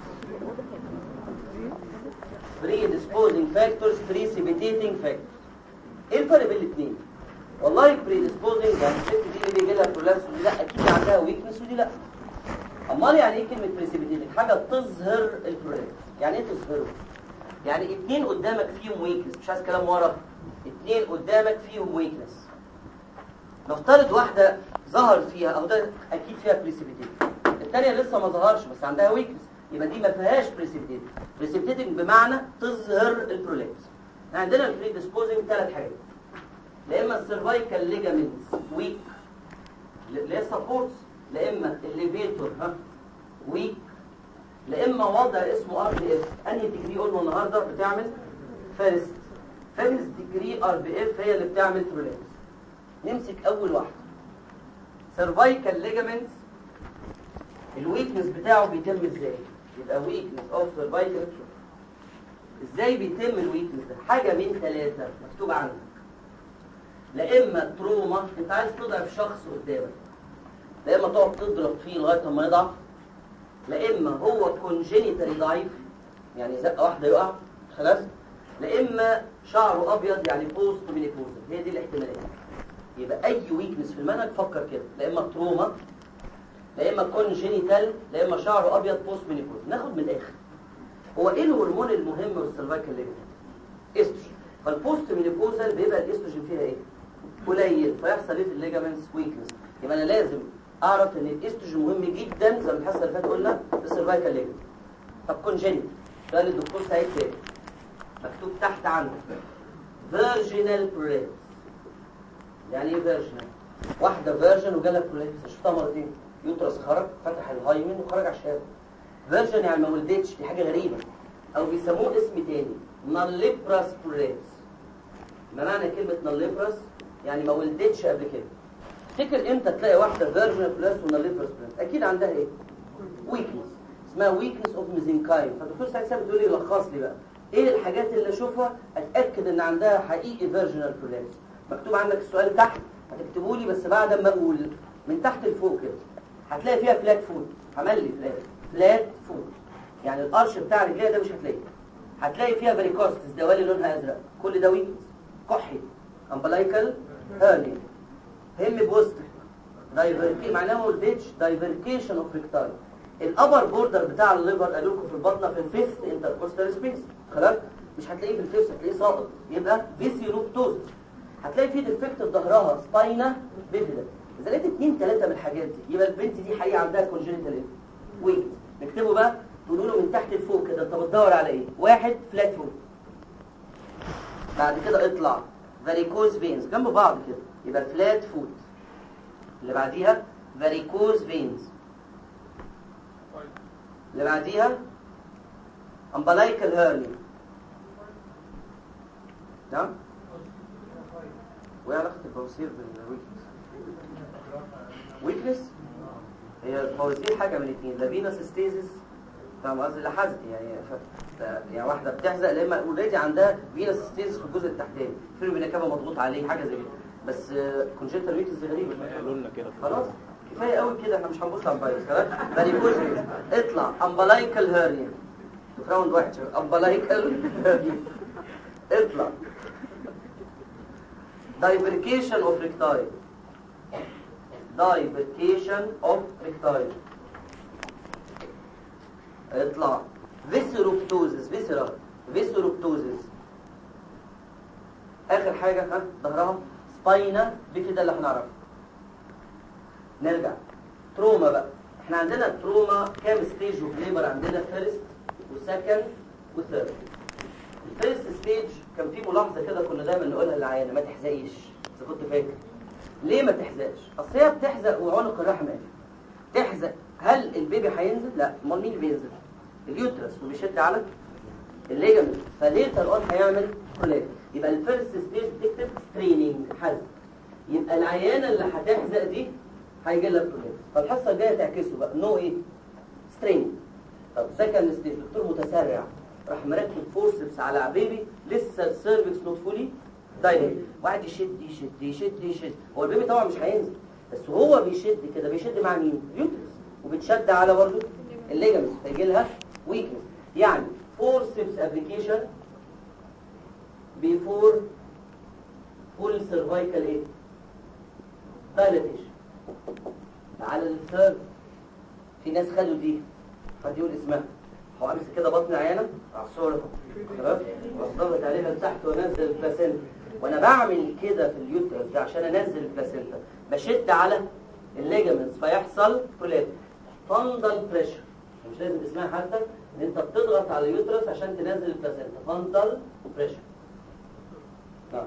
predisposing factors precipitating factors. ايه الفرق بين الاثنين؟ والله predisposing يعني الست دي اللي بيجي لها برولابس ودي لا اكيد عندها ويكنس ودي لا. امال يعني ايه كلمه precipitating؟ حاجه تظهر البرولابس. يعني ايه تظهره؟ يعني اثنين قدامك فيهم ويكنس، مش عايز كلام ورا، اثنين قدامك فيهم ويكنس. نفترض واحده ظهر فيها او ده اكيد فيها بريسيبيتيتنج، الثانيه لسه ما ظهرش بس عندها ويكنس، يبقى دي ما فيهاش بريسيبيتيتنج. بريسيبيتيتنج بمعنى تظهر البرولابس. عندنا البريديسبوزنج ثلاث حاجات: لا اما السيرفايكال ليجامنتس ويك اللي هي سبورتس، لا اما الليفيتور ها ويك، لا اما وضع اسمه ار بي اف. انهي ديجري قلنا النهارده بتعمل فيرست فيرست ديجري ار بي اف هي اللي بتعمل برولابس. نمسك اول واحده سيرفايكال ليجامنتس. الويكنس بتاعه بيتم ازاي؟ يبقى ويكنس اوف سيرفايكال. ازاي بيتم الويكنس ده؟ حاجه من ثلاثه مكتوب عندك: لا اما تروما، انت عايز تضعف شخص قدامك، لا اما تقعد تضرب فيه لغايه ما يضعف، لا اما هو كونجينيتالي ضعيف يعني زقه واحده يقع خلاص، لا اما شعره ابيض يعني بوست مينيبوزال. هي دي الاحتمالات. يبقى اي ويكنس في المنهج فكر كده: لا اما تروما، لا اما كونجينيتال، لا اما شعره ابيض بوست مينيبوزال. ناخد من الاخر. هو ايه الهرمون المهم والسيرفايكال ليجمنت؟ استروجين. فالبوست مينيبوزال بيبقى الاستروجين فيها ايه؟ قليل، فيحصل ايه في الليجمنتس؟ ويكنس. يبقى انا لازم اعرف ان الاستروجين مهم جدا زي ما الحصه اللي فاتت قلنا في السيرفايكال ليجمنت. طب كونجينيتال سؤال الدكتور سعيد تاني مكتوب تحت عندك فيرجينال برولابس. يعني ايه فيرجينال؟ واحده فيرجن وجالها برولابس، شفتها مرتين، يوترس خرج فتح الهايمن وخرج على الشارع. فيرجن يعني ما ولدتش، دي حاجه غريبه، او بيسموه اسم تاني ناليبراس برولابس. ما معنى كلمه ناليبراس؟ يعني ما ولدتش قبل كده. تفتكر امتى تلاقي واحده فيرجن برولابس وناليبراس برولابس؟ اكيد عندها ايه؟ ويكنس، اسمها ويكنس اوف ميزنكايم. فالدكتور سعيد سابت بتقول لي لخص لي بقى ايه الحاجات اللي اشوفها اتاكد ان عندها حقيقي فيرجنال برولابس. مكتوب عندك السؤال تحت، هتكتبوا لي بس بعد ما اقول من تحت لفوق كده. هتلاقي فيها فلات فوت، عمل لي فلات فلات فوت، يعني القرش بتاع رجليها ده مش هتلاقيه. هتلاقي فيها فاريكوستس دوالي لونها ازرق، كل ده ويكنس. كحي، امبلايكال هيرنيا، هم بوست دايفركي معناه ولدتش، دايفركيشن اوف ريكتايل. الابر بوردر بتاع الليفر قالوا لكم في البطنه في الفيفث انتركوستال سبيس خلاص، مش هتلاقيه في الفيفث، هتلاقيه ساقط، يبقى فيسيروبتوز. هتلاقي فيه ديفكت في ظهرها سباينا بيفيدا. اذا لقيت اثنين ثلاثه من الحاجات دي يبقى البنت دي حقيقه عندها كونجينيتال ويكنس. نكتبه بقى تقولوا له من تحت لفوق كده انت بتدور على ايه؟ واحد فلات فوت، بعد كده اطلع varicose veins جنب بعض كده يبقى flat foot. اللي بعديها varicose veins. اللي بعديها umbilical hernia. نعم؟ وايه علاقة البواسير بالويكنس؟ ويكنس؟ هي البواسير حاجة من الاثنين، لا فينس ستيزس، فاهم قصدي؟ لا حزق يعني ف... يعني واحدة بتحزق لما اوريدي عندها فينس ستيزس في الجزء التحتاني، فيلم بنكابة مضغوط عليه حاجة زي كده، بس كونجنتال ويكنس دي غريبة. قالوا لنا كده خلاص كفاية قوي كده، احنا مش هنبص على البايس خلاص. فاريكوز اطلع امبلايكال هيرنيا في راوند واحد شباب. امبلايكال هيرنيا اطلع دايفركيشن اوف ريكتايل. دايفركيشن اوف ريكتايل اطلع فيسيروبتوزس. فيسيرا فيسيروبتوزس. اخر حاجة ها ظهرها سباينا بيفيدا اللي هنعرفها. نرجع تروما بقى. احنا عندنا تروما كام ستيج اوف ليبر؟ عندنا فيرست وسكند وثيرد. الفيرست ستيج كان في ملاحظه كده كنا دايما نقولها للعيانه، ما تحزقيش. اذا كنت فاكر ليه ما تحزقش؟ اصل هي بتحزق وعنق الرحم قافل. تحزق هل البيبي هينزل؟ لا. امال مين اللي بينزل؟ اليوترس، وبيشد على الليجمنت، فليتر اون هيعمل برولاب. يبقى الفيرست ستيج بتكتب ستريننج حزق. يبقى العيانه اللي هتحزق دي هيجي لها برولاب. فالحصه الجايه تعكسه بقى نو ايه؟ ستريننج. طب سكند ستيج دكتور متسرع راح مركب فورسبس على بيبي لسه السيرفكس نوت فولي دايليت، واحد يشد يشد يشد يشد. هو البيبي طبعا مش هينزل، بس هو بيشد كده بيشد مع مين؟ اليوترس، وبتشد على برضه الليجمنتس فيجي لها ويكنس. يعني فورسبس ابلكيشن بيفور فول سيرفايكال ايه؟ دايليتيشن. على الثيرد في ناس خدوا دي، حد يقول اسمها. هو امسك كده بطن عيانه اعصرها تمام واضغط عليها لتحت وانزل البلاسينتا، وانا بعمل كده في اليوترس ده عشان انزل البلاسينتا بشد على الليجمنتس فيحصل برولاب. فاندال بريشر، مش لازم اسمها حتى ان انت بتضغط على اليوترس عشان تنزل البلاسينتا. فاندال بريشر. نعم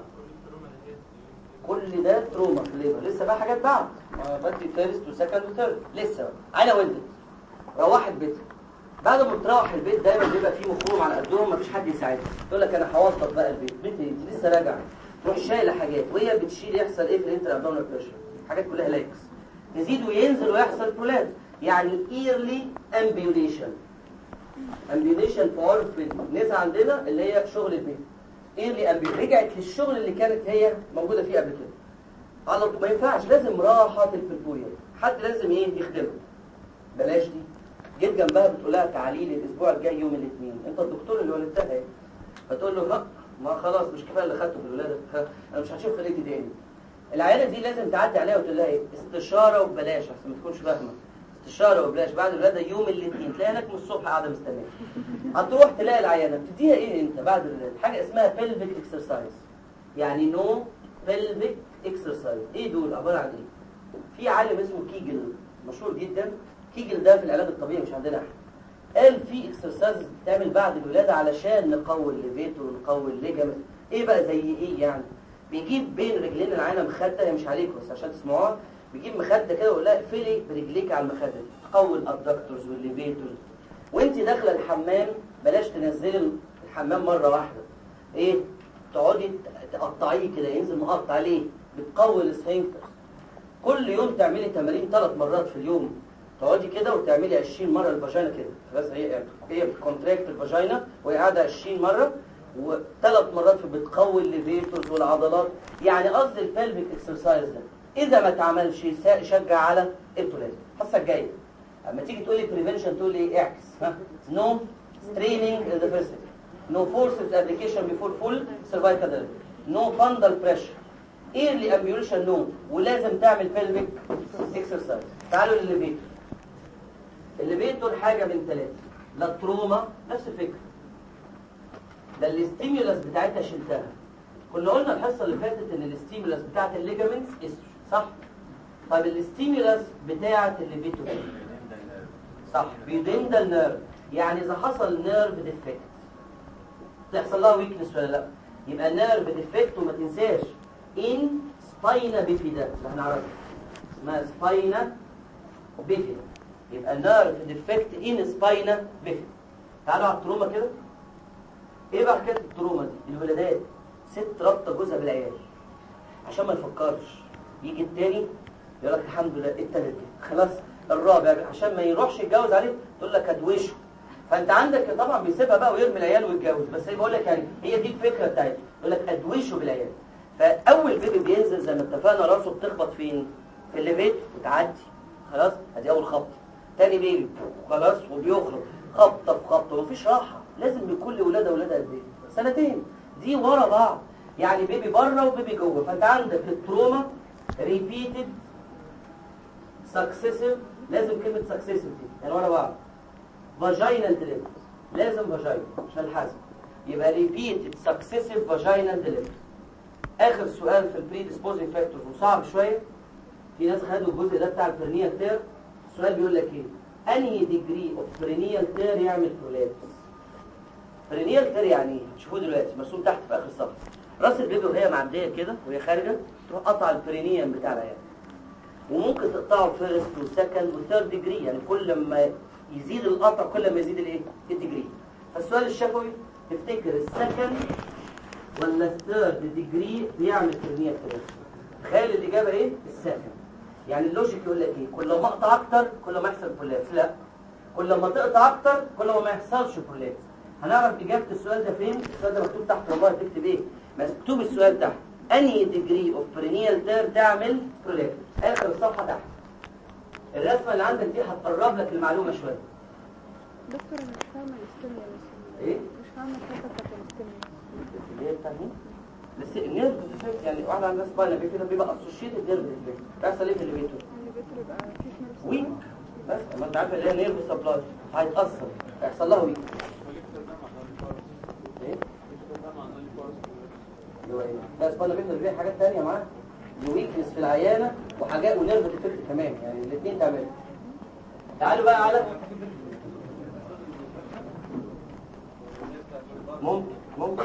كل ده تروما في الليبر. لسه بقى حاجات بعد ما بدي فيرست وسكند وثيرد لسه بقى. عينه ولدت روحت بيتها، بعد ما بتروح البيت دايما بيبقى فيه مخروم على قدهم مفيش حد يساعدها، تقول لك انا هوظف بقى البيت. بنتي انت لسه راجعه، تروح شايله حاجات وهي بتشيل يحصل ايه في الانتر ابدومينال بريشر؟ حاجات كلها لاكس، يزيد وينزل ويحصل برولاب. يعني ايرلي امبيوليشن. امبيوليشن في عرف الناس عندنا اللي هي شغل البيت. ايرلي امبيوليشن رجعت للشغل اللي كانت هي موجوده فيه قبل كده. على طول ما ينفعش، لازم راحه البلبويه، حد لازم ايه يخدمها. بلاش دي. جيت جنبها بتقول لها تعالي لي الاسبوع الجاي يوم الاثنين، انت الدكتور اللي ولدتها ايه؟ فتقول له ها ما خلاص مش كفايه اللي خدته في الولاده، انا مش هشوف خليتي تاني. العياده دي لازم تعدي عليها وتقول لها ايه؟ استشاره وببلاش عشان ما تكونش فاهمه. استشاره وببلاش بعد الولاده يوم الاثنين، تلاقيها هناك من الصبح قاعده مستنيه. هتروح تلاقي العياده بتديها ايه انت بعد الولاده؟ حاجه اسمها بيلفيك اكسرسايز. يعني نو بيلفيك اكسرسايز. ايه دول؟ عباره عن ايه؟ في عالم اسمه كيجل مشهور جدا. كيجل ده في العلاج الطبيعي مش عندنا احنا. قال في اكسرسايز بتتعمل بعد الولاده علشان نقوي الليفيتور ونقوي الليجمنت. ايه بقى زي ايه يعني؟ بيجيب بين رجلين العينه مخده، هي مش عليكم بس عشان تسمعوها. بيجيب مخده كده ويقول لها اقفلي برجليك على المخده تقوي الابدكتورز والليفيتورز. وانت داخله الحمام بلاش تنزلي الحمام مره واحده. ايه؟ تقعدي تقطعيه كده ينزل مقطع. ليه؟ بتقوي السفنكتر. كل يوم تعملي تمارين ثلاث مرات في اليوم، تقعدي كده وتعملي عشرين مره الفاجينا كده. بس هي هي بتكونتراكت الفاجينا وهي قاعده عشرين مره، وثلاث مرات في بتقوي الليفيتورز والعضلات. يعني قصدي البلفيك اكسرسايز ده اذا ما اتعملش يشجع على الولاده. الحصه الجايه اما تيجي تقول لي بريفنشن تقول لي اعكس. ها نو ستريننج ان ذا فيرست، نو فورسز ابلكيشن بيفور فول سيرفايكال ديليفري، نو فاندال بريشر، ايرلي امبيوليشن نو، ولازم تعمل بلفيك اكسرسايز. تعالوا للليفيتور. الليفيتور حاجه من ثلاثه. لا تروما نفس الفكره، ده الاستيمولس بتاعتها شلتها. كنا قلنا الحصه اللي فاتت ان الاستيمولس بتاعت الليجامنتس استروجين صح؟ طيب الاستيمولس بتاعت الليفيتور صح؟ بيدندل نيرف. يعني اذا حصل نيرف ديفكت تحصل لها ويكنس ولا لا؟ يبقى النيرف ديفكت، وما تنساش ان سباينا بيفيدا اللي احنا عرفنا اسمها سباينا بيفيدا، يبقى النيرف ديفكت ان سباينا بيفيدا. تعالوا على التروما كده. ايه بقى حكايه التروما دي؟ الولادات ست رابطه جوزها بالعيال عشان ما يفكرش، يجي التاني يقول لك الحمد لله التالت خلاص، الرابع عشان ما يروحش يتجوز عليه تقول لك ادوشه. فانت عندك طبعا بيسيبها بقى ويرمي العيال ويتجوز، بس هي بقول لك يعني هي دي الفكره بتاعتها، يقول لك ادوشه بالعيال. فاول بيبي بينزل زي ما اتفقنا راسه بتخبط فين؟ في الليفيت وتعدي خلاص، ادي اول خبطه. تاني بيبي خلاص وبيخرج خبطه في خبطه ومفيش راحه، لازم يكون لولاده ولاده قد ايه؟ سنتين دي ورا بعض، يعني بيبي بره وبيبي جوه. فانت عندك التروما ريبيتد سكسيسيف، لازم كلمه سكسيسيف دي يعني ورا بعض. فاجينال ديليفري لازم فاجينا عشان الحزم، يبقى ريبيتد سكسيسيف فاجينال ديليفري. اخر سؤال في البريديسبوزنج فاكتورز وصعب شويه، في ناس خدوا الجزء ده بتاع البرينيال تير. السؤال بيقول لك ايه؟ انهي ديجري اوف برينيال تير يعمل برولابس؟ برينيال تير يعني ايه؟ هتشوفوه دلوقتي مرسوم تحت في اخر الصفحه. راس البيبي وهي معديه كده وهي خارجه تروح قطع البرينيال بتاع العيال، وممكن تقطعه فيرست وسكند وثيرد ديجري، يعني كل ما يزيد القطع كل ما يزيد الايه؟ الديجري. فالسؤال الشفوي تفتكر السكند ولا الثيرد ديجري بيعمل برينيال تير؟ تخيل الاجابه ايه؟ السكند. يعني اللوجيك يقول لك ايه؟ كل ما اقطع اكتر كل ما يحصل برولابس. لا، كل ما تقطع اكتر كل ما ما يحصلش برولابس. هنعرف اجابه السؤال ده فين؟ السؤال ده مكتوب تحت والله، تكتب ايه؟ مكتوب السؤال تحت انهي ديجري اوف برينيال تير تعمل برولابس. اخر الصفحه تحت. الرسمه اللي عندك دي هتقرب لك المعلومه شويه. دكتور انا مش فاهمه الاستيميا بس ايه؟ مش فاهمه الحته بتاعت الاستيميا اللي هي الثانيه بس النيرف ديفكت، يعني واحده عندها سباينا كده بيبقى اسوشيتد نيرف ديفكت. بيحصل ايه في الليفيتور؟ اللي بيبقى فيه نيرف ويك، بس ما انت عارف اللي هي نيرف سبلاي هيتاثر، هيحصل لها ويك. ايه؟ اللي هو ايه؟ ده سباينا بيبقى فيه حاجات ثانيه معاه، ويكنس في العيانه وحاجات ونيرف ديفكت كمان، يعني الاثنين تعملوا. تعالوا بقى على ممكن ممكن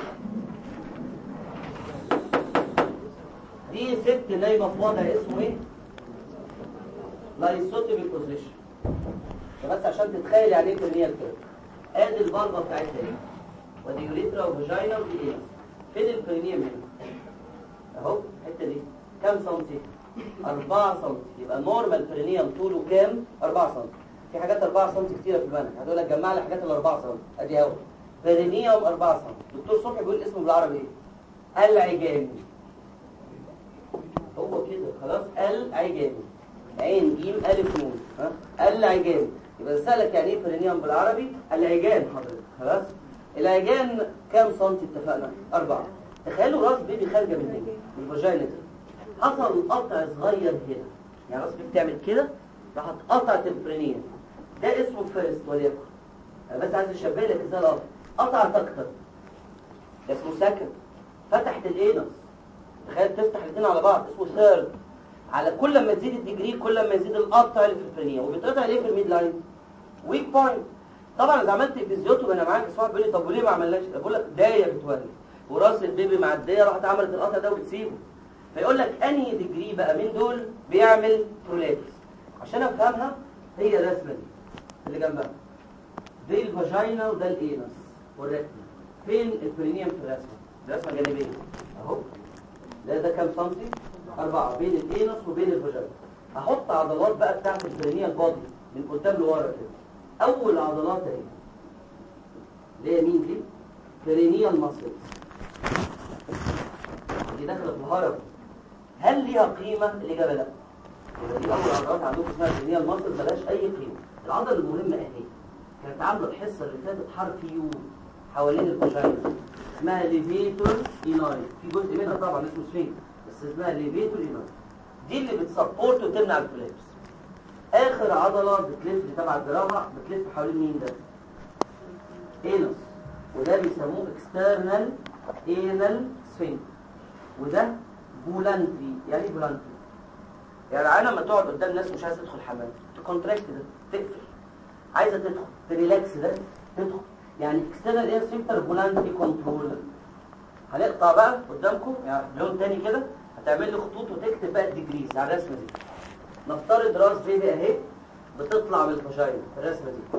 دي ست نايمه في وضع اسمه ايه؟ لايسوتومي بوزيشن. بس عشان تتخيل يعني ايه برينيال تير. ادي البلغه بتاعتها ايه؟ ودي يوريترا وفاجينا ودي ايه؟ فين البرينيال هنا؟ اهو الحته دي كام سنتي؟ أربعة سنتي. يبقى نورمال برينيال طوله كام؟ أربعة سنتي. في حاجات أربعة سنتي كتيره في المنهج، هتقول لك جمع لي حاجات ال أربعة سنتي. ادي اهو برينيوم أربعة سنتي. دكتور صبحي بيقول اسمه بالعربي ايه؟ العجامي. هو كده خلاص، العجامي، عين جيم الف نون، ها العجامي. يبقى سألك يعني ايه برينيوم بالعربي؟ العجان حضرتك. خلاص، العجان كام سنتي اتفقنا؟ أربعة. تخيلوا راس بيبي خارجه من هنا من الفاجينا دي، حصل قطع صغير هنا، يعني راس بيبي بتعمل كده راحت قطعت البرينيوم ده، اسمه فيرست وليكن. انا بس عايز اشبه لك ازاي القطع. قطعت اكتر ده اسمه سكند. فتحت الانس، تخيل تفتح الاثنين على بعض، اسمه ثيرد. على كل ما تزيد الديجري كل ما يزيد القطع اللي في البرينيوم. وبيتقطع ليه في الميد لاين؟ ويك بوينت. طبعا اذا عملت فيزيوتومي انا معاك، اسمع بيقول لي طب وليه ما عملناش؟ بقول لك دايه بتولد وراس البيبي معديه راحت عملت القطع ده وبتسيبه. فيقول لك انهي ديجري بقى من دول بيعمل برولابس. عشان افهمها هي الرسمه دي اللي جنبها، دي الفاجينا وده الانس والريكتم. فين البرينيوم في الرسمه؟ الرسمه جانبيه اهو. ده ده كام سنتي؟ أربعة بين الانس وبين الفاجينا. هحط عضلات بقى بتاعت البرينيال بودي من قدام لورا كده. اول عضلات اهي اللي هي مين دي؟ برينيال ماسل دي داخله في الهرم. هل ليها قيمه؟ الاجابه لا. يبقى دي اول عضلات عندكم اسمها برينيال ماسل ملهاش اي قيمه. العضله المهمه اهي كانت عامله الحصه اللي فاتت حرف يو حوالين الفاجينا، اسمها ليفيتور ايناي. في جزء منها طبعا اسمه سفنكتر بس اسمها ليفيتور ايناي. دي اللي بتسبورت وتمنع الكولابس. اخر عضله بتلف تبع الجراحه بتلف حوالين مين ده؟ انس، وده بيسموه اكسترنال انال سفنكتر، وده بولانتري. يعني ايه بولانتري؟ يعني العينه لما تقعد قدام ناس مش عايزه تدخل حمام تكونتراكت ده تقفل، عايزه تدخل تريلاكس ده تدخل. يعني اكسترنال انال سفنكتر بولانتري كنترول. هنقطع بقى قدامكم يعني لون تاني كده، هتعمل لي خطوط وتكتب بقى الديجريز على الرسمه دي. نفترض راس بيبي اهي بتطلع من الفاجينا في الرسمه دي،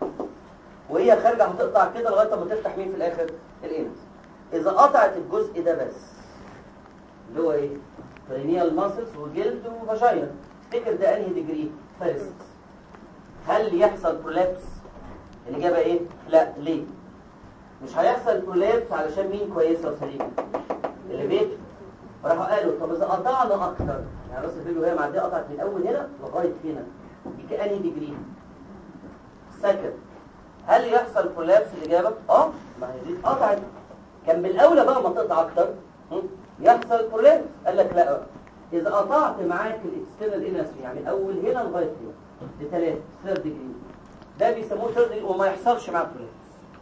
وهي خارجه هتقطع كده لغايه ما تفتح مين في الاخر؟ الانس. اذا قطعت الجزء ده بس اللي هو ايه؟ برينيال ماسلز وجلد وفاجينا، تفتكر ده انهي ديجري؟ فيرست. هل يحصل برولابس؟ الاجابه ايه؟ لا. ليه؟ مش هيحصل برولابس علشان مين كويسه وسليمه؟ اللي بيت. راحوا قالوا طب اذا قطعنا اكتر، يعني راس البيبي وهي معديه قطعت من اول هنا لغايه هنا، دي كانهي ديجري؟ سكند. هل يحصل برولابس؟ الاجابه اه، ما هي دي اتقطعت. كان بالاولى بقى ما تقطع اكتر يحصل برولابس. قال لك لا، اذا قطعت معاك الاكسترنال انسري يعني اول هنا لغايه هنا لثلاثه ثيرد ديجري، ده بيسموه ثيرد ديجري وما يحصلش معاه برولابس.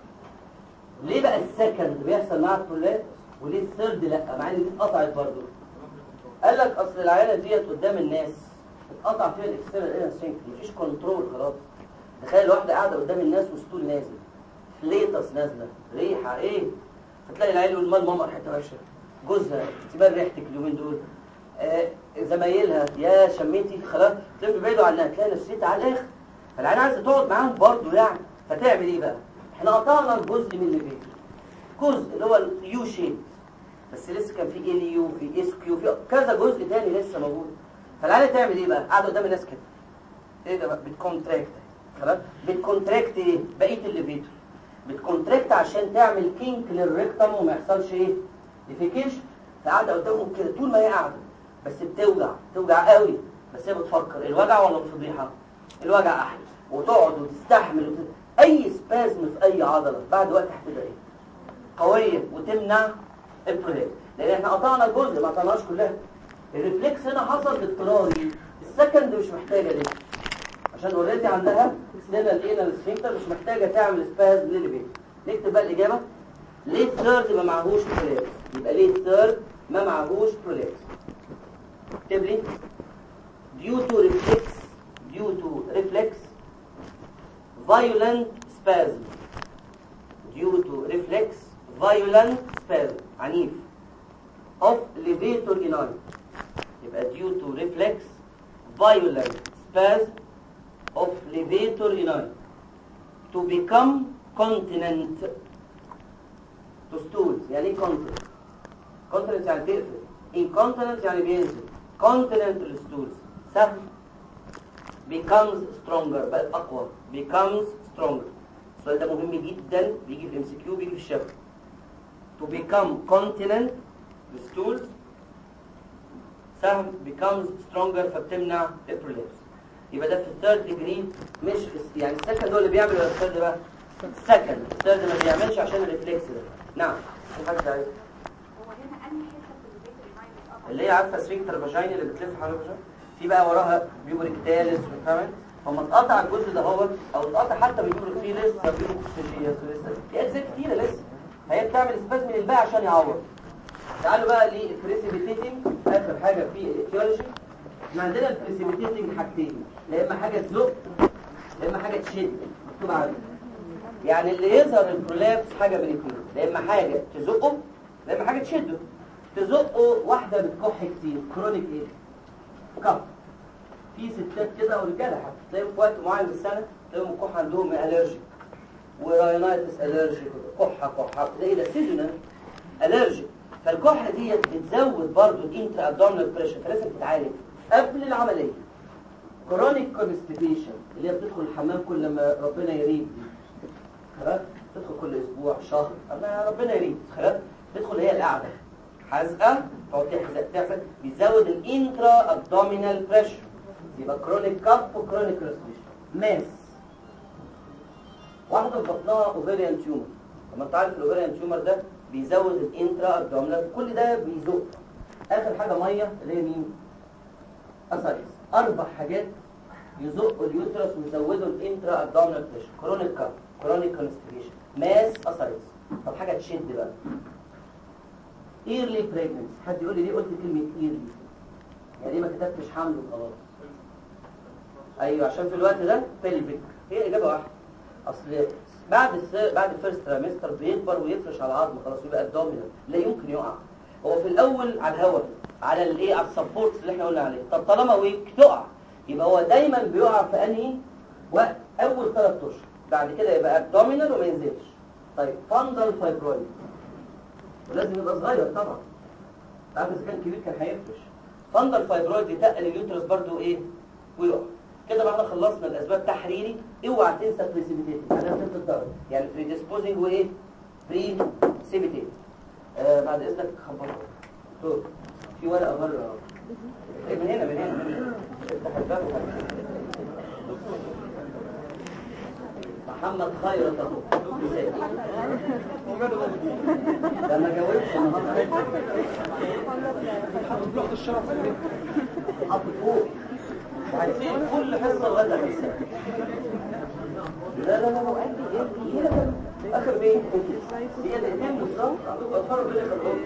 ليه بقى السكند بيحصل معاه برولابس وليه الثيرد لا مع ان دي اتقطعت برضه؟ قال لك اصل العيانه ديت قدام الناس اتقطع فيها الاكسترنال انسري، مفيش كنترول خلاص. تخيل واحده قاعده قدام الناس وستول نازل، فليتس نازله، ريحه ايه، فتلاقي العيال يقول مال ماما ريحتها وحشه، جوزها تبان ريحتك اليومين دول، آه زمايلها يا شميتي، خلاص تلاقي بيبعدوا عنها، تلاقي نفسيتها على الاخر. فالعيال عايزه تقعد معاهم برضه يعني، فتعمل ايه بقى؟ احنا قطعنا الجزء من اللي فيه، جزء اللي هو اليو شيب، بس لسه كان في ال يو في اس كيو في كذا جزء تاني لسه موجود. فالعيال تعمل ايه بقى؟ قاعده قدام الناس كده، ايه ده بقى؟ بتكونتراكت، خلاص بتكونتراكت ايه؟ بقيه الليفيتور بتكونتراكت عشان تعمل كينك للريكتم وما يحصلش ايه؟ ديفيكيشن. فقاعده قدامهم كده طول ما هي قاعده، بس بتوجع، بتوجع قوي، بس هي بتفكر الوجع ولا الفضيحه؟ الوجع احلى، وتقعد وتستحمل وت... اي سبازم في اي عضله بعد وقت هتبقى ايه؟ قويه وتمنع البرولابس، لان احنا قطعنا جزء ما قطعناش كلها. الريفلكس هنا حصل اضطراري، السكند مش محتاجه ليه؟ عشان اوريدي عندها سنة الانال سفنكتر مش محتاجه تعمل سبازم للبيت. نكتب بقى الاجابه. ليه الثيرد ما معهوش برولابس؟ يبقى ليه الثيرد ما معهوش برولابس؟ اكتب لي due to reflex due to reflex violent spasm due to reflex violent spasm عنيف of levator inari. يبقى due to reflex violent spasm of levator inari to become continent to stools. يعني ايه continent؟ continent يعني تقفل، incontinent يعني بينزل، continent للstools. سهل. becomes stronger بقت اقوى، becomes stronger. السؤال ده مهم جدا، بيجي في ام سي كيو، بيجي في الشفوي. to become continent للstools سهل، becomes stronger فبتمنع البرولابس. يبقى ده في الثيرد ديجري، مش في يعني السكند هو اللي بيعمل ولا الثيرد بقى؟ السكند. الثيرد ما بيعملش عشان الريفلكس ده. نعم في حد عايز؟ هو هنا انهي حته في البيت اللي اللي هي عارفه سفنكتر فاجينا اللي بتلف حوالين الفاجينا، في بقى وراها بيوريك تالس، فاهم؟ فما اتقطع الجزء ده هو او اتقطع حتى بيوريك فيه لسه بيوريك اكسجين لسه في اجزاء كتيره لسه، فهي بتعمل سباز من الباقي عشان يعوض. تعالوا بقى للبريسيبيتيتنج، اخر حاجه في الايتيولوجي. احنا عندنا البريسيبيتيتنج حاجتين، يا اما حاجه تزق يا اما حاجه تشد، مكتوب عندي. يعني اللي يظهر البرولابس حاجه من الاثنين، يا اما حاجه تزقه يا اما حاجه تشده. تزقه واحده بتكح كتير، كرونيك ايه؟ كف. في ستات كده او رجاله حتى تلاقيهم في وقت معين من السنه تلاقيهم الكح عندهم الرجيك وراينايتس الرجيك، كحه كحه تلاقي ده سيزونال الرجيك. فالكحه ديت بتزود برضه الانترا ابدومينال بريشر، فلازم تتعالج قبل العمليه. كرونيك كونستيبيشن اللي هي بتدخل الحمام كل ما ربنا يريد، خلاص تدخل كل اسبوع شهر اما ربنا يريد، خلاص تدخل هي القعده حزقه تقعد تحزق تحزق، بيزود الانترا ابدومينال بريشر، يبقى كرونيك كف وكرونيك كونستيبيشن. ماس واحده في بطنها اوفيريان تيومر، لما انت عارف الاوفيريان تيومر ده بيزود الانترا ابدومينال، كل ده بيزق. اخر حاجه ميه اللي هي مين؟ اسايس. اربع حاجات يزقوا اليوترس ويزودوا الانترا ابدومينال بريشر، كرونيك كف، كرونيك كونستيبيشن، ماس، اسايس. طب حاجه تشد بقى، ايرلي بريجننسي. حد يقول لي ليه قلت كلمه ايرلي؟ يعني ليه ما كتبتش حمل وخلاص؟ ايوه عشان في الوقت ده بيلفيك، هي اجابه واحده. اصل بعد الس... بعد الفيرست تريمستر بيكبر ويفرش على العظم خلاص يبقى ابدومينال، لا يمكن يقع. هو في الاول على الهواء على الايه على السبورتس اللي احنا قلنا عليه. طب طالما ويك تقع يبقى هو دايما بيقع في انهي وقت؟ اول ثلاث اشهر، بعد كده يبقى ابدومينال وما ينزلش. طيب فاندل فايبرويد ولازم يبقى صغير طبعا، عارف اذا كان كبير كان هيفرش. فاندل فايبرويد يتقل اليوترس برضو ايه ويقع. كده بقى احنا خلصنا الاسباب. تحريري اوعى تنسى بريسيبيتيت على نفس الدرجه، يعني بريديسبوزنج وايه بريسيبيتيت. آه بعد اذنك خبرت دكتور في ورقه بره إيه من هنا من هنا من هنا افتح الباب وهات. محمد خيرت اهو ده ما جاوبش النهارده حط لوحه الشرف حط فوق وهتسيب كل حصه لغايه الحصه. لا لا لا لا اخر مين هي دقيقتين بالظبط عندكم اطفال ربنا يخليهم.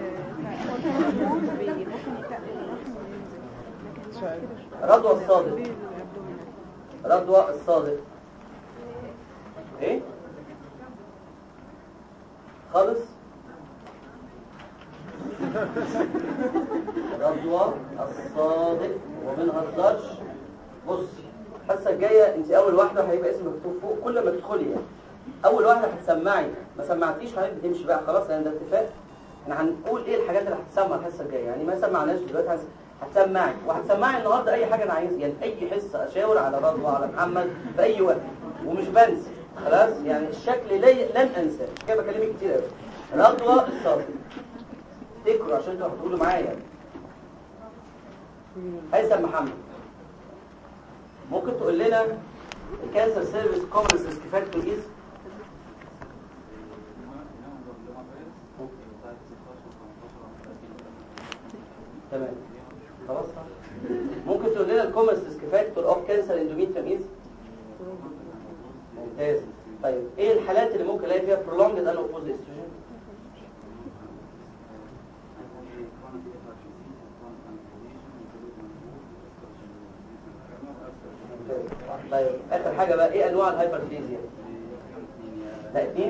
رضوى الصادق رضوى الصادق ايه خالص رضوى الصادق وما نهزرش. بص الحصه الجايه انت اول واحده هيبقى اسمك مكتوب فوق كل ما تدخلي يعني. اول واحده هتسمعي، ما سمعتيش حضرتك بتمشي بقى خلاص لان ده اتفاق. احنا هنقول ايه الحاجات اللي هتسمع الحصه الجايه، يعني ما سمعناش دلوقتي هتسمعي وهتسمعي النهارده اي حاجه انا عايز، يعني اي حصه اشاور على رضوى على محمد في اي وقت ومش بنسى خلاص، يعني الشكل لي لن انساه كده بكلمك كتير قوي. رضوى الصادق افتكروا عشان انتوا هتقولوا معايا يعني. هيثم محمد ممكن تقول لنا الكانسر سيرفيس كومنس ريسك فاكتور از؟ تمام خلاص. ممكن تقول لنا الكومنس ريسك فاكتور اوف كانسر اندوميتريوم از؟ ممتاز. طيب ايه الحالات اللي ممكن الاقي فيها prolonged unopposed estrogen؟ طيب اخر حاجه بقى ايه انواع الهايبربليزيا؟ لا اثنين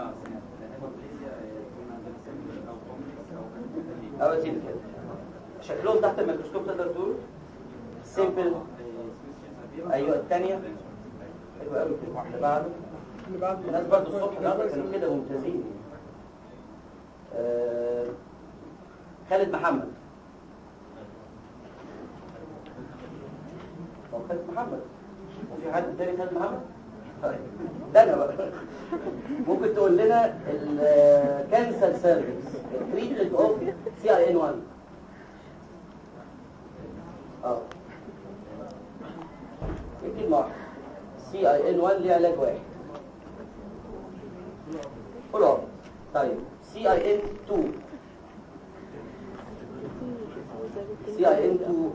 او تيجي كده شكلهم تحت الميكروسكوب تقدر تقول سيمبل. ايوه الثانيه حلوه قوي كده. اللي بعده اللي بعده الناس برضه الصبح النهارده كانوا كده ممتازين. آه خالد محمد هو خالد محمد وفي حد تاني خالد محمد؟ ده انا بقى. ممكن تقول لنا الكانسر سيرفيس التريتمنت اوف سي اي ان واحد؟ اه يمكن واحد سي اي ان واحد ليه علاج واحد قولوا. طيب سي اي ان اثنين سي اي ان اثنين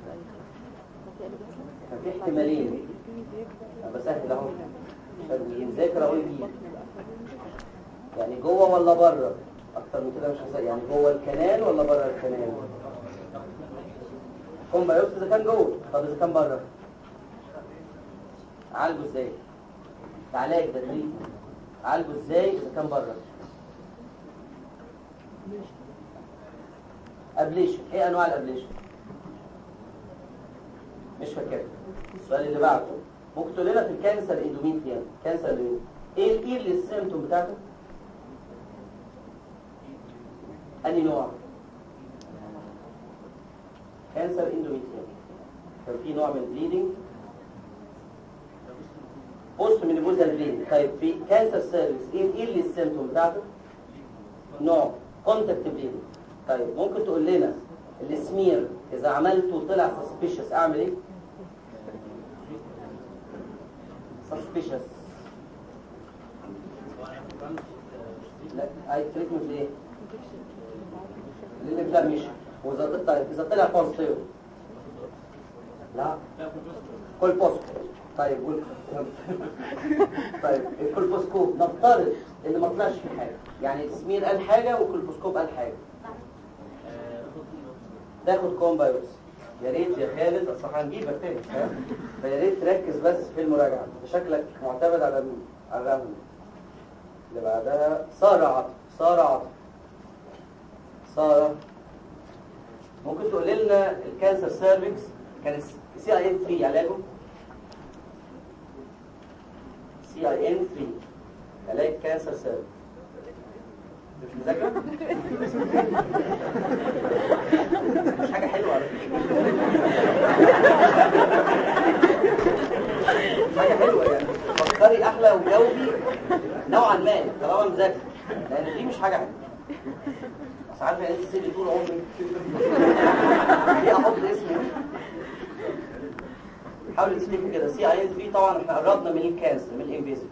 في احتمالين انا بسهل اهو عشان يذاكر اهو يجيب يعني جوه ولا بره. اكتر من كده مش هسأل يعني جوه الكنال ولا بره الكنال. كون بايوبسي اذا كان جوه. طب اذا كان بره عالجه ازاي؟ العلاج ده تريتمنت عالجه ازاي اذا كان بره؟ ابليشن. ايه انواع الابليشن؟ مش فاكر. السؤال اللي بعده ممكن تقول لنا في الكانسر اندوميتريوم كانسر ايه ايه اللي السيمتوم بتاعته؟ انهي نوع؟ كانسر اندوميتريوم كان في نوع من بليدنج بوست مينوبوزال بليدنج. طيب في كانسر سيرفيس ايه ايه اللي السيمتوم بتاعته؟ نوع كونتاكت بليدنج. طيب ممكن تقول لنا السمير اذا عملته طلع سسبيشس اعمل ايه؟ سسبيشس لا اي تريتمنت ايه؟ للانفلاميشن. واذا طلع اذا طلع بوزيتيف لا كولبوسكوب. طيب قول طيب الكولبوسكوب نفترض ان ما طلعش في حاجه، يعني السمير قال حاجه والكولبوسكوب قال حاجه، تاخد كوم بايوبسي. يا ريت يا خالد اصل هنجيبك تاني فيا ريت تركز بس في المراجعه. شكلك معتمد على مين؟ على الراوند. اللي بعدها سارة عاطف. سارة عاطف. سارة ممكن تقول لنا الكانسر سيرفكس كان سي اي ان ثلاثة علاجه؟ سي اي ان ثلاثة علاج كانسر سيرفكس. مش مذاكرة؟ مش حاجة حلوة على فكرة. مش حاجة حلوة يعني. فكري أحلى وجاوبي نوعا ما طالما مذاكرة، لأن دي مش حاجة حلوة. بس عارفة يعني تسيبي طول عمري ليه أحط اسمي؟ حاولي تسمي كده سي اي ان ثلاثة. طبعا احنا قربنا من الكانسر من الانفيزيف.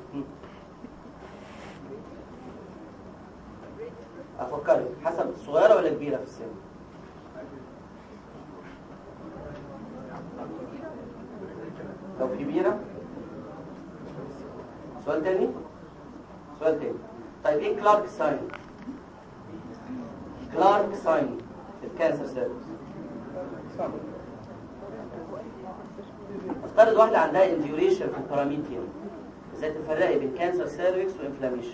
أفكري حسب صغيرة ولا كبيرة في السن؟ لو كبيرة. سؤال تاني؟ سؤال تاني. طيب ايه كلارك ساين؟ كلارك ساين في الكانسر سيرفيس. افترض واحدة عندها انديوريشن في الباراميتيوم، ازاي تفرقي بين كانسر سيرفيس وانفلاميشن؟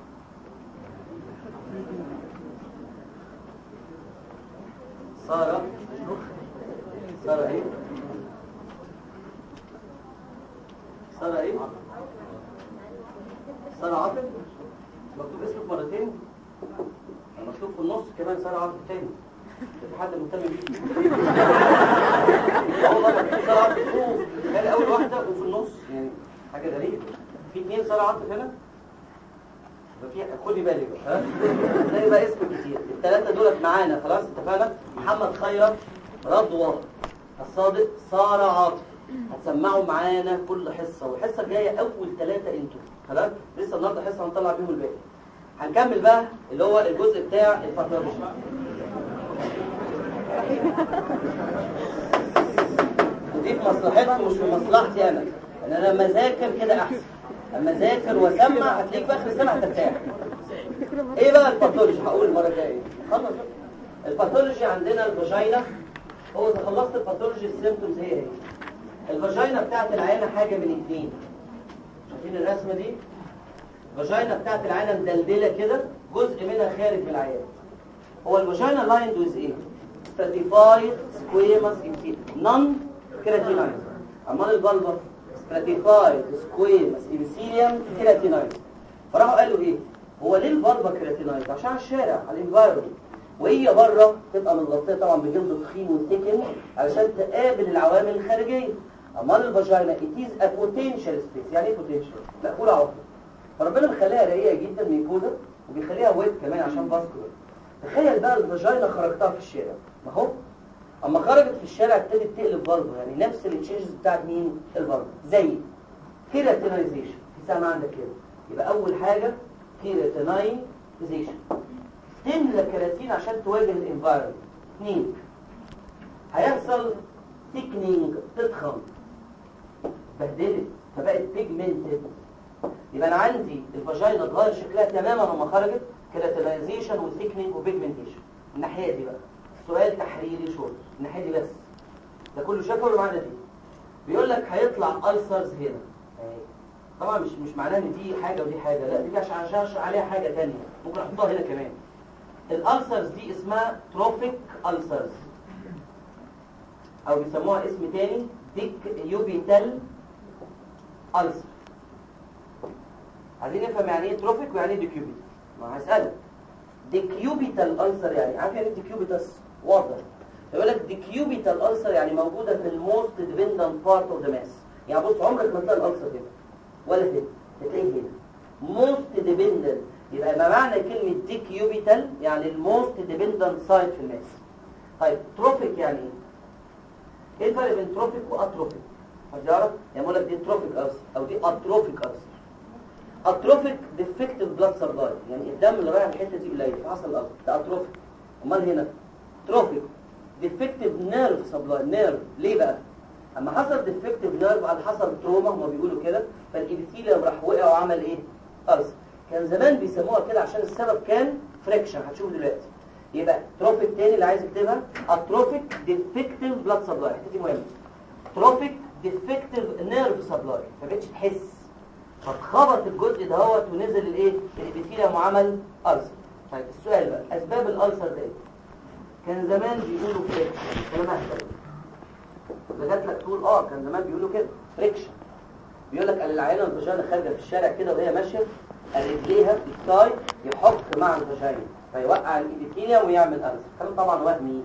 سارة. سارة ايه؟ سارة ايه؟ سارة عاطف. مكتوب اسمك مرتين، مكتوب في النص كمان سارة عاطف تاني. في حد مهتم بيه؟ اه والله مكتوب سارة عاطف فوق، كان اول واحدة وفي النص، يعني حاجة غريبة. في اثنين سارة عاطف هنا. في خدي بالك ها، زي بقى اسم كتير. الثلاثة دولت معانا خلاص اتفقنا. محمد خيرت، رضوى الصادق، سارة عاطف. هتسمعوا معانا كل حصة، والحصة الجاية أول ثلاثة انتوا خلاص. لسه النهارده حصة هنطلع بيهم الباقي. هنكمل بقى اللي هو الجزء بتاع الباثولوجي. ودي في مصلحتكم مش في مصلحتي أنا. إن أنا لما أذاكر كده أحسن. لما أذاكر وأسمع هتلاقيك في آخر السنة هترتاح. إيه بقى الباثولوجي؟ هقول المرة الجاية. خلص. الباثولوجي عندنا الفاجينا. هو إذا خلصت الباثولوجي السيمبتومز هي هي. الفاجينا بتاعت العينة حاجة من اتنين. شايفين الرسمة دي؟ الفاجينا بتاعت العينة مدلدلة كده، جزء منها خارج من العيان. هو الفاجينا لايند ويز ايه؟ stratified squamous epithelium non keratinized. امال الفالفا stratified squamous epithelium keratinized. فراحوا قالوا ايه؟ هو ليه الفالفا كيراتينايزد؟ عشان الشارع، على الانفايرمنت. وهي بره تبقى متغطيه طبعا بجلد تخين وثيكن علشان تقابل العوامل الخارجيه. امال الفاجينا it is a potential space. يعني ايه potential؟ مقفوله على طول. فربنا مخليها رقيقه جدا ميكوزا، وبيخليها ويت كمان عشان فاسكولار. تخيل بقى الفاجينا خرجتها في الشارع، ما هو اما خرجت في الشارع ابتدت تقلب فالفا، يعني نفس التشينجز بتاعت مين؟ الفالفا. زي كيراتينايزيشن. في سهم عندك كده. يبقى اول حاجه كيراتينايزيشن، تملى كيراتين عشان تواجه الانفايرمنت. اثنين، هيحصل ثيكنينج، تضخم، بهدلت فبقت بيجمنتد. يبقى انا عندي الفاجينا اتغير شكلها تماما لما خرجت. كيراتينايزيشن وثيكنينج وبيجمنتيشن. الناحيه دي بقى سؤال تحريري شورت، الناحيه دي بس، ده كله شافه ولا معانا دي؟ بيقول لك هيطلع ألسرز هنا. طبعا مش مش معناه ان دي حاجه ودي حاجه، لا دي عشان عشان عليها حاجه ثانيه ممكن احطها هنا كمان. الألسرز دي اسمها تروفيك ألسرز، او بيسموها اسم تاني ديك يوبيتال ألسر. عايزين نفهم يعني ايه تروفيك ويعني ايه ديكيوبيتال. ما هسألك ديكيوبيتال ألسر يعني عارف يعني ايه ديكيوبيتاس؟ واضح. يقول لك ديكيوبيتال ألسر يعني موجوده في الموست ديبندنت بارت اوف ذا ماس. يعني بص عمرك ما تلاقي الألسر هنا ولا هنا، هتلاقيه هنا موست ديبندنت. يبقى ما معنى كلمه ديكيوبيتال؟ يعني الموست ديبندنت سايت في الماس. طيب تروفيك يعني ايه؟ ايه الفرق بين تروفيك واتروفيك؟ حد يعرف؟ يعني بقول لك دي تروفيك ألسر او دي اتروفيك ألسر. اتروفيك ديفكتيف بلاد سبلاي، يعني الدم اللي رايح الحته دي قليل فحصل الألسر، ده اتروفيك. امال هنا تروفيك ديفكتيف نيرف سبلاي. نيرف ليه بقى؟ اما حصل ديفكتيف نيرف على حصل تروما هم بيقولوا كده، فالإبيثيليوم راح وقع وعمل ايه؟ ألسر. كان زمان بيسموها كده عشان السبب كان فريكشن، هتشوف دلوقتي. يبقى تروفيك تاني اللي عايز يكتبها اتروفيك ديفكتيف بلاد سبلاي. الحته دي مهمه. تروفيك ديفكتيف نيرف سبلاي، ما بقتش تحس. فاتخبط الجزء دهوت ونزل الايه الابيثيليوم وعمل ألسر. طيب السؤال بقى اسباب الألسر ده ايه؟ كان زمان بيقولوا فريكشن، كلام اهبل لغايه لك تقول اه كان زمان بيقولوا كده فريكشن. بيقول لك قال العيانه الفاجينا خارجه في الشارع كده وهي ماشيه رجليها الثاي يحك مع الفاجينا فيوقع الابيثيليوم ويعمل ألسر. كلام طبعا وهمي.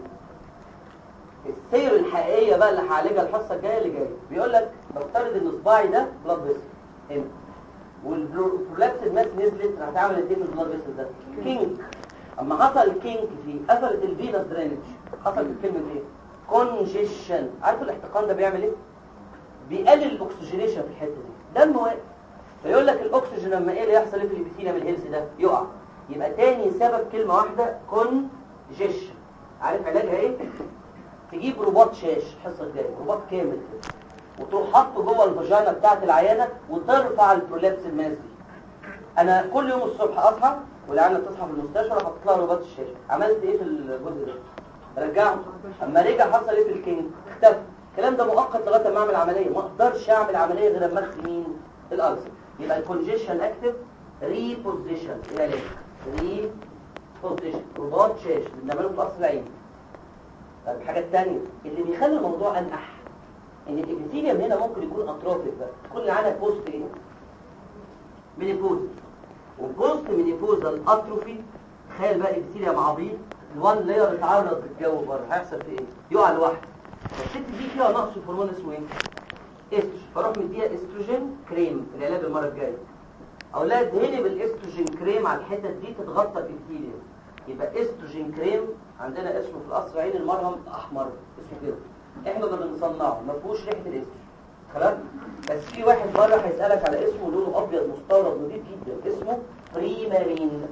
السير الحقيقيه بقى اللي هعالجها الحصه الجايه اللي جايه بيقول لك بفترض ان صباعي ده بلاد فيسل هنا والبرولابس الماس نزلت هتعمل ايه في البلاد فيسل ده؟ كينك. اما حصل كينك فيه قفلت الفينس درينج حصلت الكلمه ايه؟ كونجيشن. عارف الاحتقان ده بيعمل ايه؟ بيقلل الاكسجينيشن في الحته دي، دم واقف. فيقول لك الاكسجين لما ايه اللي يحصل ايه في الابيثيليوم الهيلث ده؟ يقع. يبقى تاني سبب كلمه واحده كونجيشن. عارف علاجها ايه؟ تجيب رباط شاش الحصه الجايه، رباط كامل كده وتروح حاطه جوه الفاجينا بتاعت العيانه وترفع البرولابس الماس دي. انا كل يوم الصبح اصحى والعيانه تصحى في المستشفى اروح احط لها رباط الشاشه. عملت ايه في الجزء ده؟ رجعه. اما رجع حصل ايه في الكينج؟ اختفى. الكلام ده مؤقت لغايه ما اعمل عمليه. ما اقدرش اعمل عمليه غير لما اخد مين؟ الالسر. يبقى الكونجيشن اكتف ريبوزيشن. ايه علاج؟ ريبوزيشن رباط شاش بنعمله في قصر العين. طيب الحاجه الثانيه اللي بيخلي الموضوع انقح ان الابيثيليوم هنا ممكن يكون اتروفيك بقى، تكون معانا بوست ايه؟ مينيبوز. والبوست مينيبوزال اتروفي تخيل بقى الابيثيليوم عبيط الوان لاير اتعرض للجو بره هيحصل في ايه؟ يقع لوحده. الست دي فيها نقص هرمون اسمه ايه؟ استروجين. فاروح مديها استروجين كريم في العلاج المره الجايه. اقول لها ادهني بالاستروجين كريم على الحتت دي تتغطى الابيثيليوم. يبقى استروجين كريم عندنا اسمه في القصر العيني المرهم احمر اسمه كده. احنا اللي بنصنعه ما فيهوش ريحه الاستروجين خلاص. بس في واحد بره هيسالك على اسمه لونه ابيض مستورد نظيف جدا اسمه بريمارين.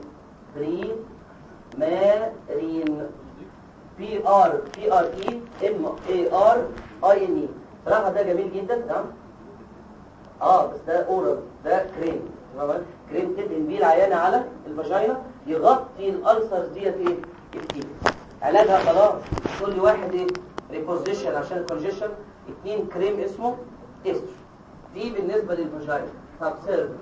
بريمارين بي ار بي ار اي ام اي ار اي ان اي. صراحه ده جميل جدا تمام. اه بس ده اورال ده كريم تمام. كريم تدهن بيه العيانه على الفاجينا يغطي الالسرز ديت ايه؟ كتير. علاجها خلاص كل واحد ايه؟ ريبوزيشن عشان الكونجيشن. اثنين كريم اسمه استروجين. دي بالنسبه للفاجينا. طب سيرفكس.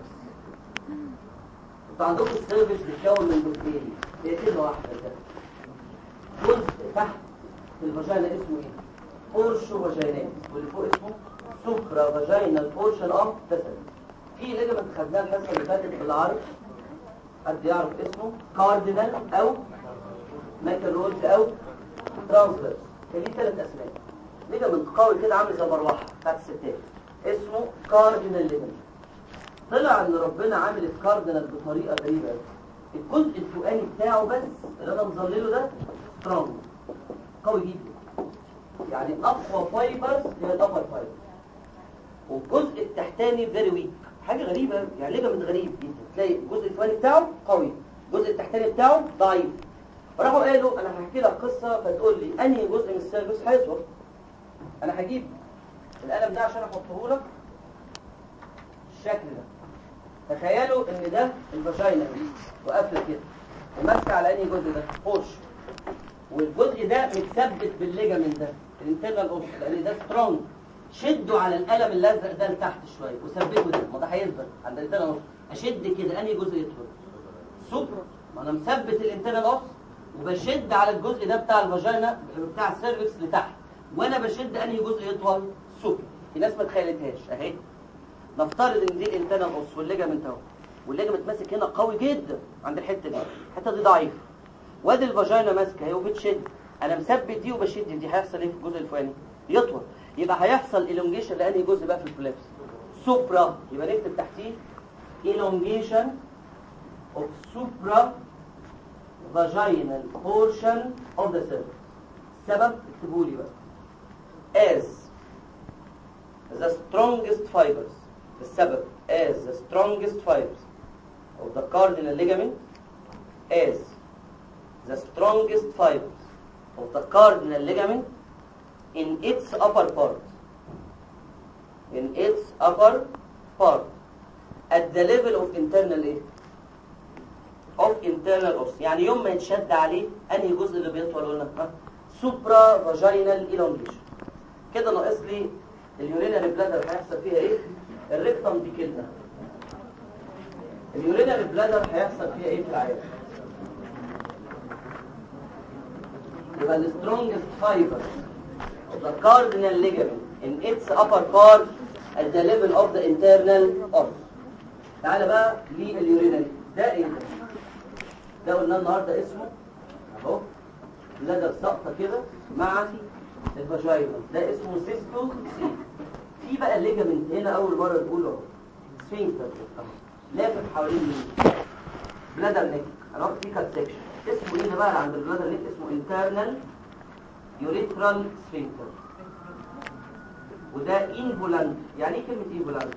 انتوا عندكم السيرفكس بيتكون من جزئين. هي كلمه واحده كده. جزء تحت في الفاجينا اسمه ايه؟ بورشو فاجينال واللي فوق اسمه سوبرا فاجينال بورشن اوف فيسل. في ليجمنت خدناه الحصه اللي فاتت بالعرض حد يعرف اسمه كاردينال او ماكروج او ترانسفيرس. كان ليه ثلاث اسماء. ليجمنت قوي كده عامل زي المروحه بتاعت الستات اسمه كاردينال ليجمنت. طلع ان ربنا عامل الكاردينال بطريقه غريبه. الجزء الفوقاني بتاعه بس اللي انا مظلله ده سترونج قوي جدا. يعني اقوى فايبرز هي الابر فايبر. والجزء التحتاني فيري ويك. حاجه غريبه يعني ليجمنت غريب جدا. تلاقي الجزء الفوقاني بتاعه قوي الجزء التحتاني بتاعه ضعيف. فراحوا قالوا انا هحكي لك قصه فتقول لي انهي جزء من السيرفس هيطول. انا هجيب القلم ده عشان احطه لك الشكل ده. تخيلوا ان ده الفاجينا وقافله كده وماسكه على انهي جزء ده؟ بورش. والجزء ده متثبت بالليجامنت ده الانترنال اوس لان ده سترونج. شدوا على القلم الازرق ده لتحت شويه وثبته ده. ما ده هيثبت عند الانترنال اوس. اشد كده انهي جزء يدخل؟ سوبر. ما انا مثبت الانترنال اوس وبشد على الجزء ده بتاع الفاجينا بتاع السيرفكس لتحت. وانا بشد انهي جزء يطول؟ سوبر. في ناس ما تخيلتهاش اهي. نفترض ان دي الانترنال اوس والليجامنت اهو. والليجامنت ماسك هنا قوي جدا عند الحته دي. الحته دي ضعيفه. وادي الفاجينا ماسكه اهي وبتشد. انا مثبت دي وبشد دي. هيحصل ايه في الجزء الفوقاني؟ يطول. يبقى هيحصل الونجيشن لانهي جزء بقى في الفلابس؟ سوبرا. يبقى نكتب تحتيه elongation of supra vaginal portion of the cervix. السبب اكتبوا لي بقى. as the strongest fibers. السبب as the strongest fibers of the cardinal ligament as the strongest fibers of the cardinal ligament in its upper part in its upper part at the level of internal ايه؟ of internal os. يعني يوم ما يتشد عليه انهي جزء اللي بيطول قلنا؟ ها؟ supra vaginal elongation. كده ناقص لي اليورينال بلادر هيحصل فيها ايه؟ الريكتم دي كده اليورينال بلادر هيحصل فيها ايه في العيان؟ يبقى ال strongest fiber of the cardinal ligament in its upper part at the level of the internal organ. تعالى بقى لليورينال. ده ايه ده؟ ده قلنا النهارده اسمه اهو بلادر ساقطه كده مع الفاجينا، ده اسمه سيستو سي. في بقى الليجامنت هنا اول مره نقوله اهو سفنكتر لافف حوالين مين؟ بلادر نيك. هناخد فيه كات سيكشن اسمه ايه ده بقى عند البلادر نيك؟ اسمه انترنال يوريترال سفنكتر. وده انفولانت. يعني ايه كلمه انفولانت؟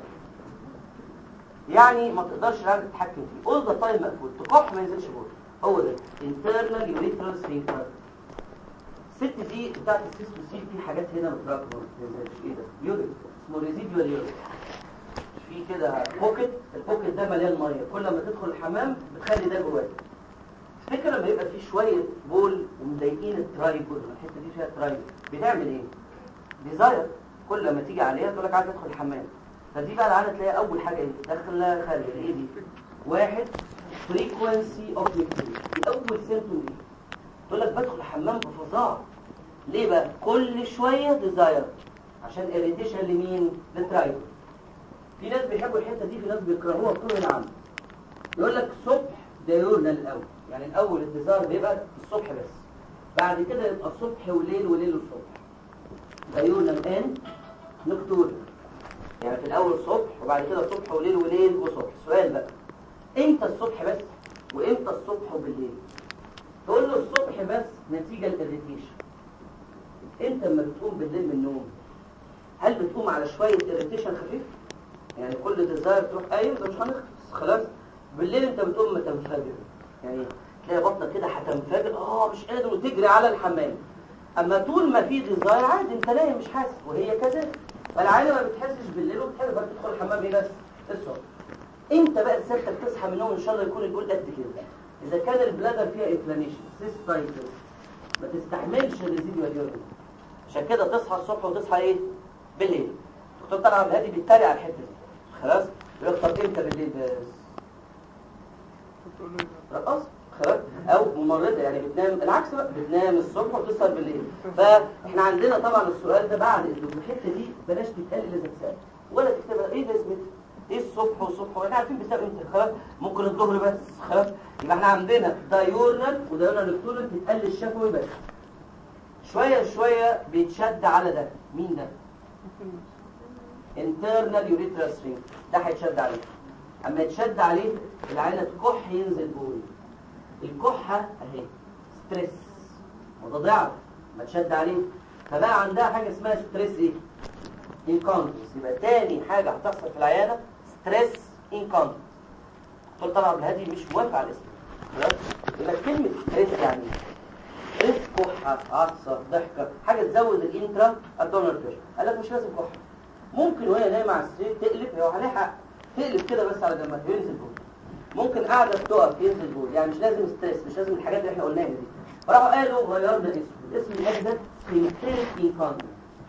يعني ما تقدرش العيال تتحكم فيه، اول ذا تايم مقفول، تكح ما ينزلش بول. هو ده انترنال يوريترال سفنكتر. الست دي بتاعت السيستو سي في حاجات هنا متراكمه ما بتنزلش. ايه ده؟ يوريت اسمه ريزيدوال يوريت. في كده بوكيت، البوكيت ده مليان ميه، كل ما تدخل الحمام بتخلي ده جواك. تفتكر لما يبقى في شويه بول ومضايقين الترايبول، الحته دي فيها ترايبول، بتعمل ايه؟ ديزاير. كل ما تيجي عليها تقول لك عايز ادخل الحمام. فدي بقى العاده تلاقيها اول حاجه ايه؟ داخله خارجه. ايه دي؟ واحد فريكوانسي اوف ميكتوري. دي اول سيمبتوم دي. تقول لك بدخل الحمام بفظاعه. ليه بقى؟ كل شويه ديزاير عشان اريتيشن لمين؟ للترايبول. في ناس بيحبوا الحته دي، في ناس بيكرهوها بطول العام. يقول لك الصبح دايورنا الاول، يعني الاول الديزاير بيبقى الصبح بس، بعد كده يبقى الصبح وليل وليل والصبح. دايورنا الان نكتورنا، يعني في الاول صبح وبعد كده صبح وليل وليل وصبح. السؤال بقى امتى الصبح بس وامتى الصبح وبالليل؟ تقول له الصبح بس نتيجه الاريتيشن. انت لما بتقوم بالليل من النوم هل بتقوم على شويه اريتيشن خفيف؟ يعني كل ديزاير تروح قايم ده مش هنخلص خلاص. بالليل انت بتقوم تنفجر، يعني تلاقي بطنك كده هتنفجر، اه مش قادر وتجري على الحمام. اما طول ما في ديزاير عادي انت نايم مش حاسس، وهي كذلك. فالعيله ما بتحسش بالليل وبتحس بقى تدخل الحمام ايه بس الصبح. انت بقى رسالتك تصحى من النوم ان شاء الله يكون البول قد كده. اذا كان البلادر فيها انفلاميشن سيستايتس ما تستحملش الريزيدوال يورين، عشان كده تصحى الصبح وتصحى ايه بالليل. الدكتور طلعت الهادي بيتريق على الحته دي خلاص. يقول لك طب امتى بالليل بس؟ رقص خلاص. او ممرضه يعني بتنام العكس بقى، بتنام الصبح وتسهر بالليل. فاحنا عندنا طبعا السؤال ده بعد الحته دي بلاش تتقال الا اذا اتسال، ولا تكتبها ايه لازمتها؟ ايه الصبح والصبح؟ واحنا عارفين بتسال امتى خلاص، ممكن الظهر بس خلاص. يبقى احنا عندنا دايورنال ودايورنال نكتورنال تتقل الشفوي بس. شويه شويه بيتشد على ده. مين ده؟ internal urethral sphincter. ده هيتشد عليه. اما يتشد عليه العينه تكح ينزل بول. الكحه اهي ستريس وده ما تشد عليه، فبقى عندها حاجه اسمها ستريس ايه؟ انكونتنس. يبقى تاني حاجه هتحصل في العيانه ستريس انكونتنس. قلت طبعا هذه مش موافقه على الاسم خلاص. يبقى كلمه ستريس يعني ستريس، كحه، عطسه، ضحكه، حاجه تزود الانترا ابدومينال بريشر. قال لك مش لازم كحه، ممكن وهي نايمه على السرير تقلب، هو هنلحق تقلب كده بس على جنبها ينزل بول. ممكن قاعده تقف ينزل بول، يعني مش لازم ستريس، مش لازم الحاجات اللي احنا قلناها دي. فراحوا قالوا غيرنا اسمه، الاسم الجديد سفنكتريك انكونتنس.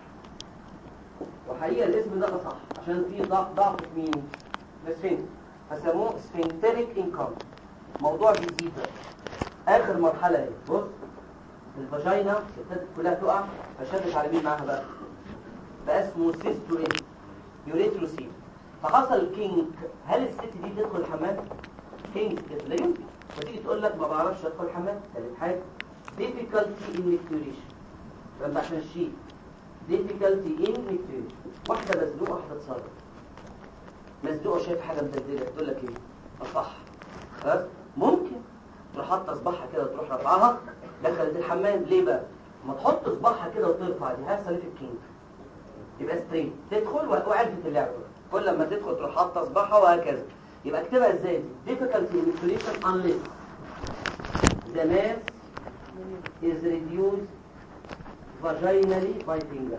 وحقيقه الاسم ده صح عشان فيه ضعف ضعف في مين؟ السفنكتر، فسموه سفنكتريك انكونتنس. موضوع جديد بقى. اخر مرحله ايه؟ بص الفاجينا ابتدت كلها تقع، فشدت على مين معاها بقى؟ بقى اسمه سيستو ايه؟ يوريثروسيل. فحصل كينك. هل الست دي تدخل الحمام؟ كينك كده يمكن. فتيجي تقول لك ما بعرفش ادخل الحمام. ثالث حاجه difficulty in micturition. فانت عشان الشيء difficulty in micturition. واحده مزنوقه واحده تصرف. مزنوقه شايف حاجه مدلدله تقول لك ايه؟ اصح خلاص. ممكن تروح حاطه صباعها كده وتروح رافعاها دخلت الحمام. ليه بقى؟ ما تحط صباعها كده وترفع، دي هيحصل ايه في الكينك؟ يبقى ستريت تدخل وعرفت اللعبه. كل لما تدخل تروح حاطه صباعها وهكذا. يبقى اكتبها ازاي دي؟ difficulty in micturition unless the mass is reduced vaginally by finger.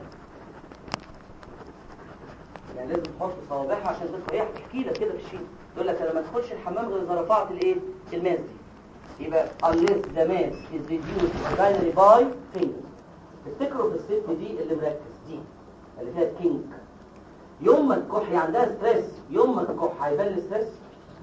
يعني لازم تحط صوابعها عشان تدخل. ايه تحكي لك كده في الشيء تقول لك انا ما ادخلش الحمام غير اذا رفعت الايه؟ الماس دي. يبقى unless the mass is reduced vaginally by finger. افتكروا في الست دي اللي مركز دي اللي فيها كينك. يوم ما الكح عندها ستريس، يوم ما الكح هيبان الستريس؟ لا،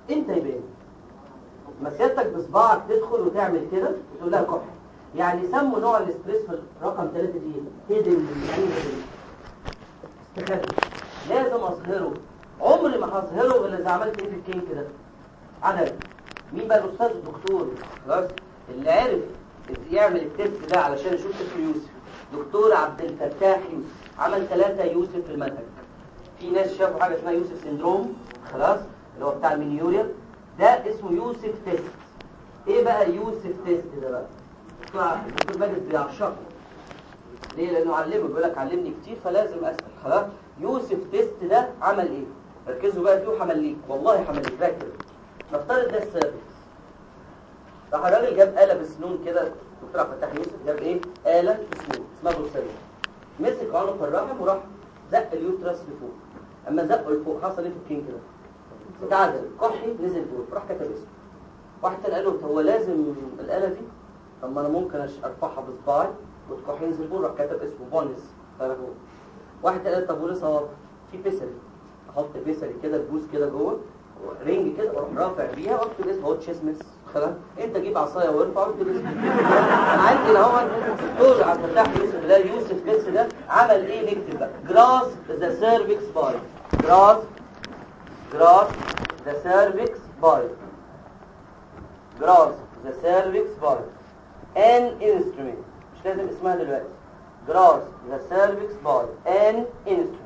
امتى يبان؟ ما سيادتك بصباعك تدخل وتعمل كده وتقول لها كحه. يعني سموا نوع الاستريس في رقم ثلاثة دي هيدن، يعني استخبى. لازم اظهره، عمري ما هظهره غير اذا عملت ايه في الكينج كده. عدد مين بقى الاستاذ الدكتور خلاص اللي عرف يعمل التست ده علشان يشوف طفل يوسف؟ دكتور عبد الفتاح يوسف، عمل ثلاثة يوسف في المنهج. في ناس شافوا حاجه اسمها يوسف سيندروم خلاص اللي هو بتاع المنيوريا، ده اسمه يوسف تيست. ايه بقى يوسف تيست ده بقى؟ الدكتور ماجد بيعشقه ليه؟ لانه علمه، بيقول لك علمني كتير فلازم اسال خلاص. يوسف تيست ده عمل ايه؟ ركزوا بقى فيه وحمليك، والله حمليك. ركز، نفترض ده السيرفكس. راح الراجل جاب آلة بسنون كده، دكتور عبد الفتاح يوسف جاب ايه؟ آلة بسنون اسمها بورسلين، مسك عنق الرحم وراح زق اليوترس لفوق. اما زقه لفوق حصل ايه في الكين كده؟ اتعدل، كحي نزل فوق، راح كتب اسمه. واحد تاني قال له هو لازم الآلة دي؟ طب ما انا ممكن ارفعها بصباعي والكحي ينزل فوق، راح كتب اسمه بونس فوق. واحد تاني قال طب وليه صواب؟ في بيسري، احط بيسري كده البوز كده جوه رينج كده واروح رافع بيها واكتب اسمه هو تشيسمس خلاص. انت جيب عصايه وارفع واكتب اسمه. انا عندي هنا هو الدكتور عبد الفتاح يوسف ده يوسف بس ده عمل ايه؟ نكتب بقى جراس ذا سيرفكس باي، جراس جراس ذا سيرفكس باي، جراس ذا سيرفكس باي ان انسترومنت. مش لازم اسمها دلوقتي. جراس ذا سيرفكس باي ان انسترومنت.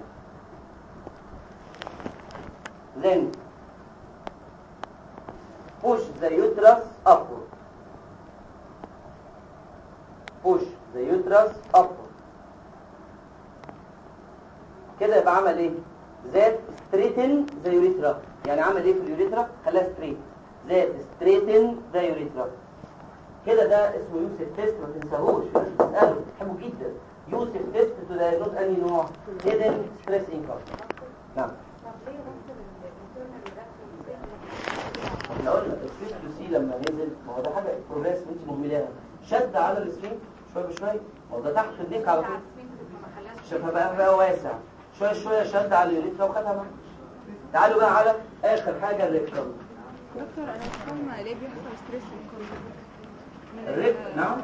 then push the uterus upward, push the uterus upward. كده يبقى عمل ايه؟ that straighten the urethra. يعني عمل ايه في اليوريثرا؟ خلاها straight. that straighten the urethra. كده ده اسمه يوسف تيست، ما تنساهوش اسأله تحبه جدا. يوسف تيست to diagnose أي نوع؟ hidden stress income. نعم. احنا قلنا السويت لوسي لما نزل، ما هو ده حاجه بروجريس انت مهملاها، شد على السفنكتر شويه بشويه، ما هو ده تحت النيك على طول، شافها بقى بقى واسع شويه شويه، شد على اليوريثرا وخدها معاه. تعالوا بقى على اخر حاجه الريكتوم. دكتور انا مش فاهمه ليه بيحصل ستريس الريكتوم. نعم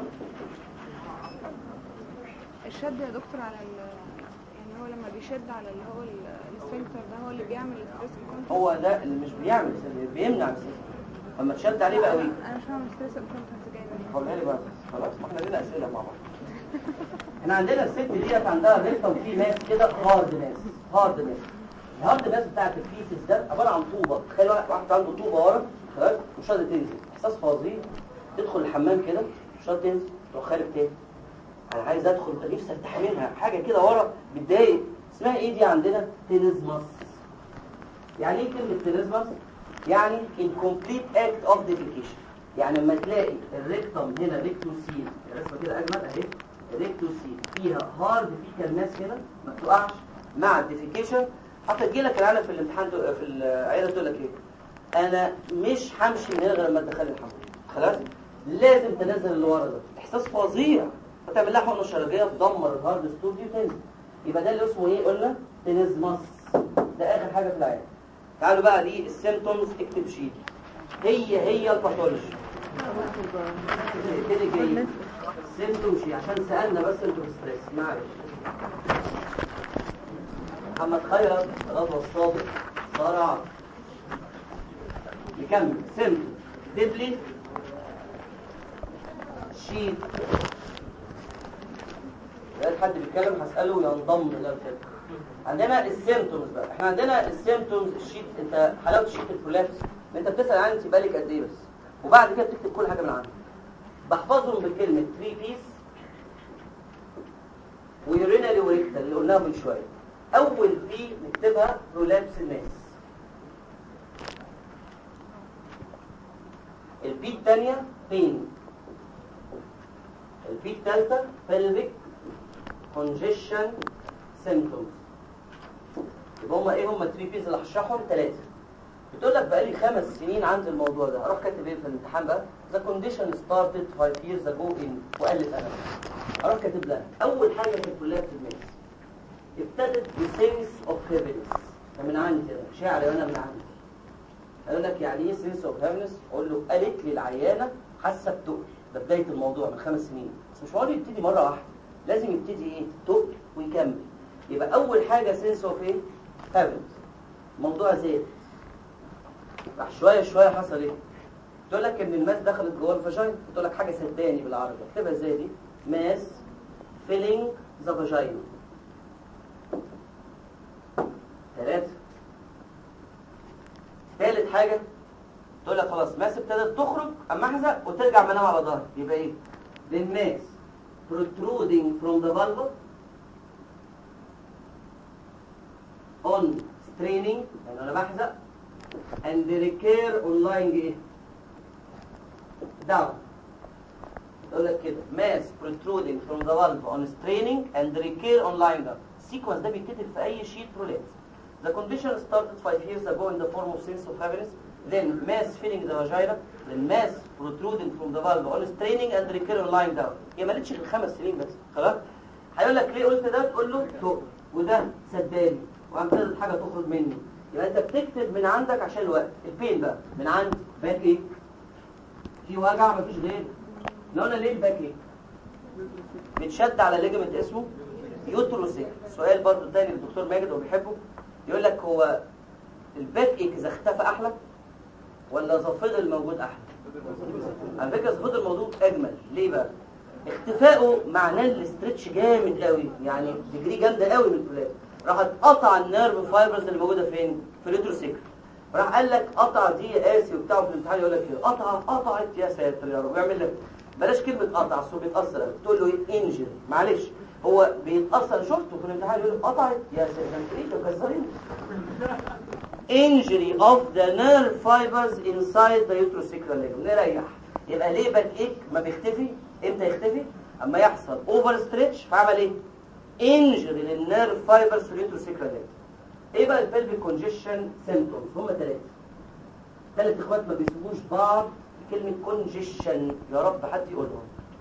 الشد يا دكتور على ال... يعني هو لما بيشد على اللي هو السفنكتر ده هو اللي بيعمل ستريس كونتنت. هو ده اللي مش بيعمل، اللي بيمنع الستريس. اما تشد عليه بقى وين؟ انا مش فاهمه ستريس كونتنت جاي منين. قولها لي بقى خلاص، ما احنا لنا اسئله مع بعض. احنا عندنا الست ديت عندها ريكتوم فيه ماس كده، هارد ماس، هارد ماس. الهارد ماس بتاعت الفيسس ده عباره عن طوبه. تخيل واحد عنده طوبه ورا خلاص مش راضيه تنزل، احساس فظيع. تدخل الحمام كده مش راضيه تنزل، تروح خارج تاني. انا عايز ادخل نفسي ارتاح منها، حاجه كده ورا بتضايق. اسمها ايه دي عندنا؟ تينيزماس. يعني ايه كلمه تينيزماس؟ يعني incomplete act of defecation. يعني لما تلاقي الريكتوم هنا ريكتوسيل، الرسمه كده اجمل اهي، ريكتوسيل فيها هارد فيكال ماس كده ما بتقعش مع الديفيكيشن، حتى تجي لك العيله في الامتحان في العياده تقول لك ايه؟ انا مش همشي من هنا غير لما تدخلي الحمام. خلاص؟ لازم تنزل اللي ورا ده، احساس فظيع. فتعمل لها حقنه شرجيه تدمر الهارد ستوديو تنزل. يبقى ده اللي اسمه ايه؟ قلنا تينيزماس. ده اخر حاجه في العياده. تعالوا بقى دي السيمبتومز، اكتب شيت. هي هي الباثولوجي كده جاي سيمبتوم شيت عشان سالنا بس انتوا ستريس. معلش محمد خيرت، غضوة الصادق، صارع. نكمل سيمبتوم. اكتب لي شيت. لقيت حد بيتكلم هساله ينضم الى الفكره. عندنا السيمبتومز بقى. احنا عندنا السيمبتومز الشيت. انت حلاوه شيت الفولات انت بتسال عني انت بالك قد ايه بس، وبعد كده بتكتب كل حاجه من عندك. بحفظهم بكلمه ثري بيس ويورينالي وريكتال اللي قلناهم من شويه. اول بي نكتبها برولابس الناس. البي الثانيه بين. البي الثالثه pelvic congestion symptoms. يبقى هما ايه؟ هما ثري بيز اللي هشرحهم ثلاثه. بتقول لك بقالي خمس سنين عندي الموضوع ده، اروح كاتب ايه في الامتحان بقى؟ the condition started five years ago in والف انا اروح كاتب لها اول حاجه في الكليه في الناس ابتدت بسنس اوف heaviness. ده من عندي انا شعري وانا من عندي. قال لك يعني ايه سنس اوف هابنس؟ اقول له قالت لي العيانه حاسه بتقل. ده بدايه الموضوع من خمس سنين، بس مش هو يبتدي مره واحده، لازم يبتدي ايه؟ تقل ويكمل. يبقى اول حاجه سنس اوف ايه؟ هابنس. موضوع زاد، راح شويه شويه حصل ايه؟ تقول لك ان الماس دخلت جوه الفاجينا، تقول لك حاجه صدقني بالعربي، اكتبها ازاي دي؟ ماس فيلينج ذا فاجينا. ثلاثه. ثالث حاجه تقول لك خلاص ماس ابتدت تخرج، اما احزق وترجع منام على ظهري، يبقى ايه؟ للماس protruding from the vulva on straining، يعني انا بحزق، and recur on lying ايه؟ down. تقول لك كده mass protruding from the vulva on straining and recur on lying down. السيكونس ده بيتكتب في اي شيت برولات. The condition started five years ago in the form of sense of happiness, then mass filling the vagina, then mass protruding from the vulva on straining and recur on lying down. هي ما قالتش غير خمس سنين بس، خلاص؟ هيقول لك ليه قلت ده؟ تقول له تو، وده صدقني، وعم ابتدت حاجه تخرج مني. يبقى انت بتكتب من عندك عشان الوقت. البين بقى من عند باك ايه؟ في وجع مفيش غير. قلنا ليه الباك ايه؟ بتشد على ليجمنت اسمه يوتروسيك. سؤال برضه تاني للدكتور ماجد هو بيحبه، يقول لك هو الباك ايه اذا اختفى احلى ولا اذا فضل موجود احلى؟ على فكره اذا فضل موجود اجمل. ليه بقى؟ اختفائه معناه الاسترتش جامد قوي، يعني ديجري جامده قوي من البلاد، راح قطع النيرف فايبرز اللي موجوده فين؟ في اليوتروسيك. راح قال لك قطع دي قاسي وبتاع، في الامتحان يقول لك ايه؟ قطع قطعت يا ساتر يا رب، يعمل لك بلاش كلمه قطع، اصل بيتاثر، تقول له ايه؟ انجري. معلش هو بيتاثر، شفته في الامتحان يقول قطعت يا ساتر، انتوا كسرين. injury of the nerve fibers inside the uterosacral ligament. نريح. يبقى ليه باك ايك ما بيختفي؟ امتى يختفي؟ اما يحصل اوفر ستريتش، فعمل ايه؟ انجري للنيرف فايبرز في اليوتروسيكرال ليجمنت. ايه بقى البلفيك كونجيشن سيمبتومز؟ هم ثلاثه. ثلاث اخوات ما بيسيبوش بعض كلمه كونجيشن، يا رب حد يقولهم.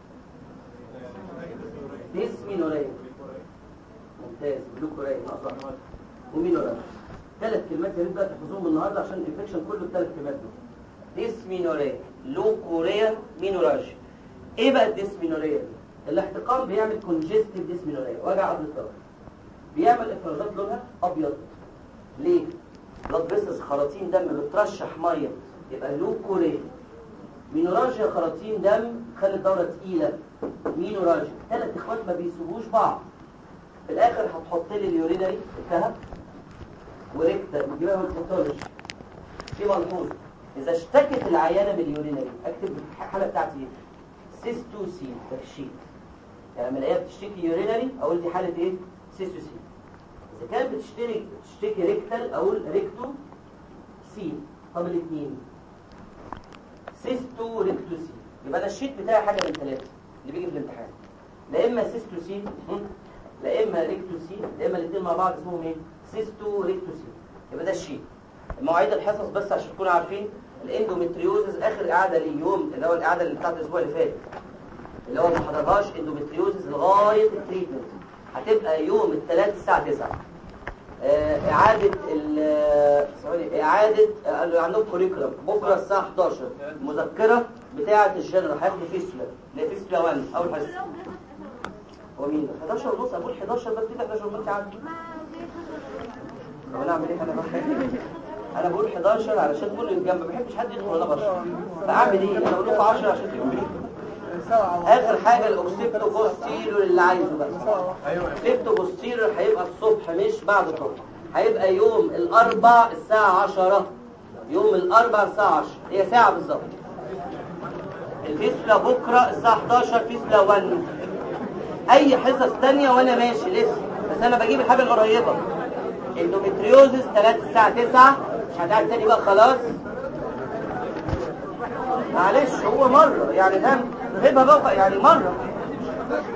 ديسمينوريا، ممتاز، بلوكوريا، ناقص ومينوريا. ثلاث كلمات يا ريت بقى تحفظوهم النهارده عشان الانفكشن كله الثلاث كلمات دول. ديسمينوريا، لوكوريا، مينوراجيا. ايه بقى الديسمينوريا دي؟ الاحتقان بيعمل كونجستيف ديسمينوريا، وجع قبل الطرف. بيعمل افرازات لونها ابيض. ليه؟ بلاد فيسلز، خراطيم دم بترشح ميه، يبقى لوكوريا. مينوراجيا، خراطيم دم خلي الدوره تقيله، مينوراجيا. ثلاث اخوات ما بيسيبوش بعض. في الاخر هتحط لي اليورينري التهب وريكتا نجيبها من الباثولوجي. في ملحوظ، اذا اشتكت العيانه من اليورينري اكتب الحاله بتاعتي ايه؟ سيستوسي تكشيف. يعني لما الاقيها بتشتكي يورينري اقول دي حاله ايه؟ سيستوسي. اذا كانت بتشتكي تشتكي ريكتال اقول ريكتو سي. طب الاثنين سيستو ريكتو سي. يبقى انا الشيت بتاعي حاجه من ثلاثه اللي بيجي في الامتحان، لا اما سيستوسي لا اما ريكتوسي، لا اما الاثنين مع بعض اسمهم ايه؟ سيستو ريكتوسي. يبقى ده الشيء. مواعيد الحصص بس عشان تكونوا عارفين، الاندومتريوزز اخر قعده لليوم اللي هو القعده اللي بتاعت الاسبوع اللي فات، اللي هو ما حضرهاش اندومتريوزز لغايه التريتمنت، هتبقى يوم الثلاث الساعه تسعة. آه اعاده ال ثواني اعاده قالوا عندهم كوريكولم بكره الساعه حداشر، مذكره بتاعه الجنرال هياخدوا فيستولا اللي هي فيستولا واحد اول حصه. هو مين؟ حداشر ونص. اقول حداشر بس كده حداشر ما انت عارف. طب انا اعمل ايه انا بقى؟ انا بقول حداشر علشان كله يتجمع، ما بحبش حد يدخل ولا بشر. فاعمل ايه؟ انا بقول لكم عشرة عشان تبقوا. اخر حاجه الاوكسيبتو بوستيريور اللي عايزه بقى. الاوكسيبتو بوستيريور هيبقى الصبح مش بعد الظهر. هيبقى يوم الاربع الساعه عشرة. يوم الاربع الساعه عشرة، هي ساعه بالظبط. الفيسلا بكره الساعه حداشر فيسلا واحد. اي حصص ثانيه وانا ماشي لسه، بس انا بجيب الحاجه القريبه. اندومتريوزز ثلاثة الساعه تسعة، مش هتعد تاني بقى خلاص. معلش هو مره يعني، فاهم؟ غيبها بقى يعني مره.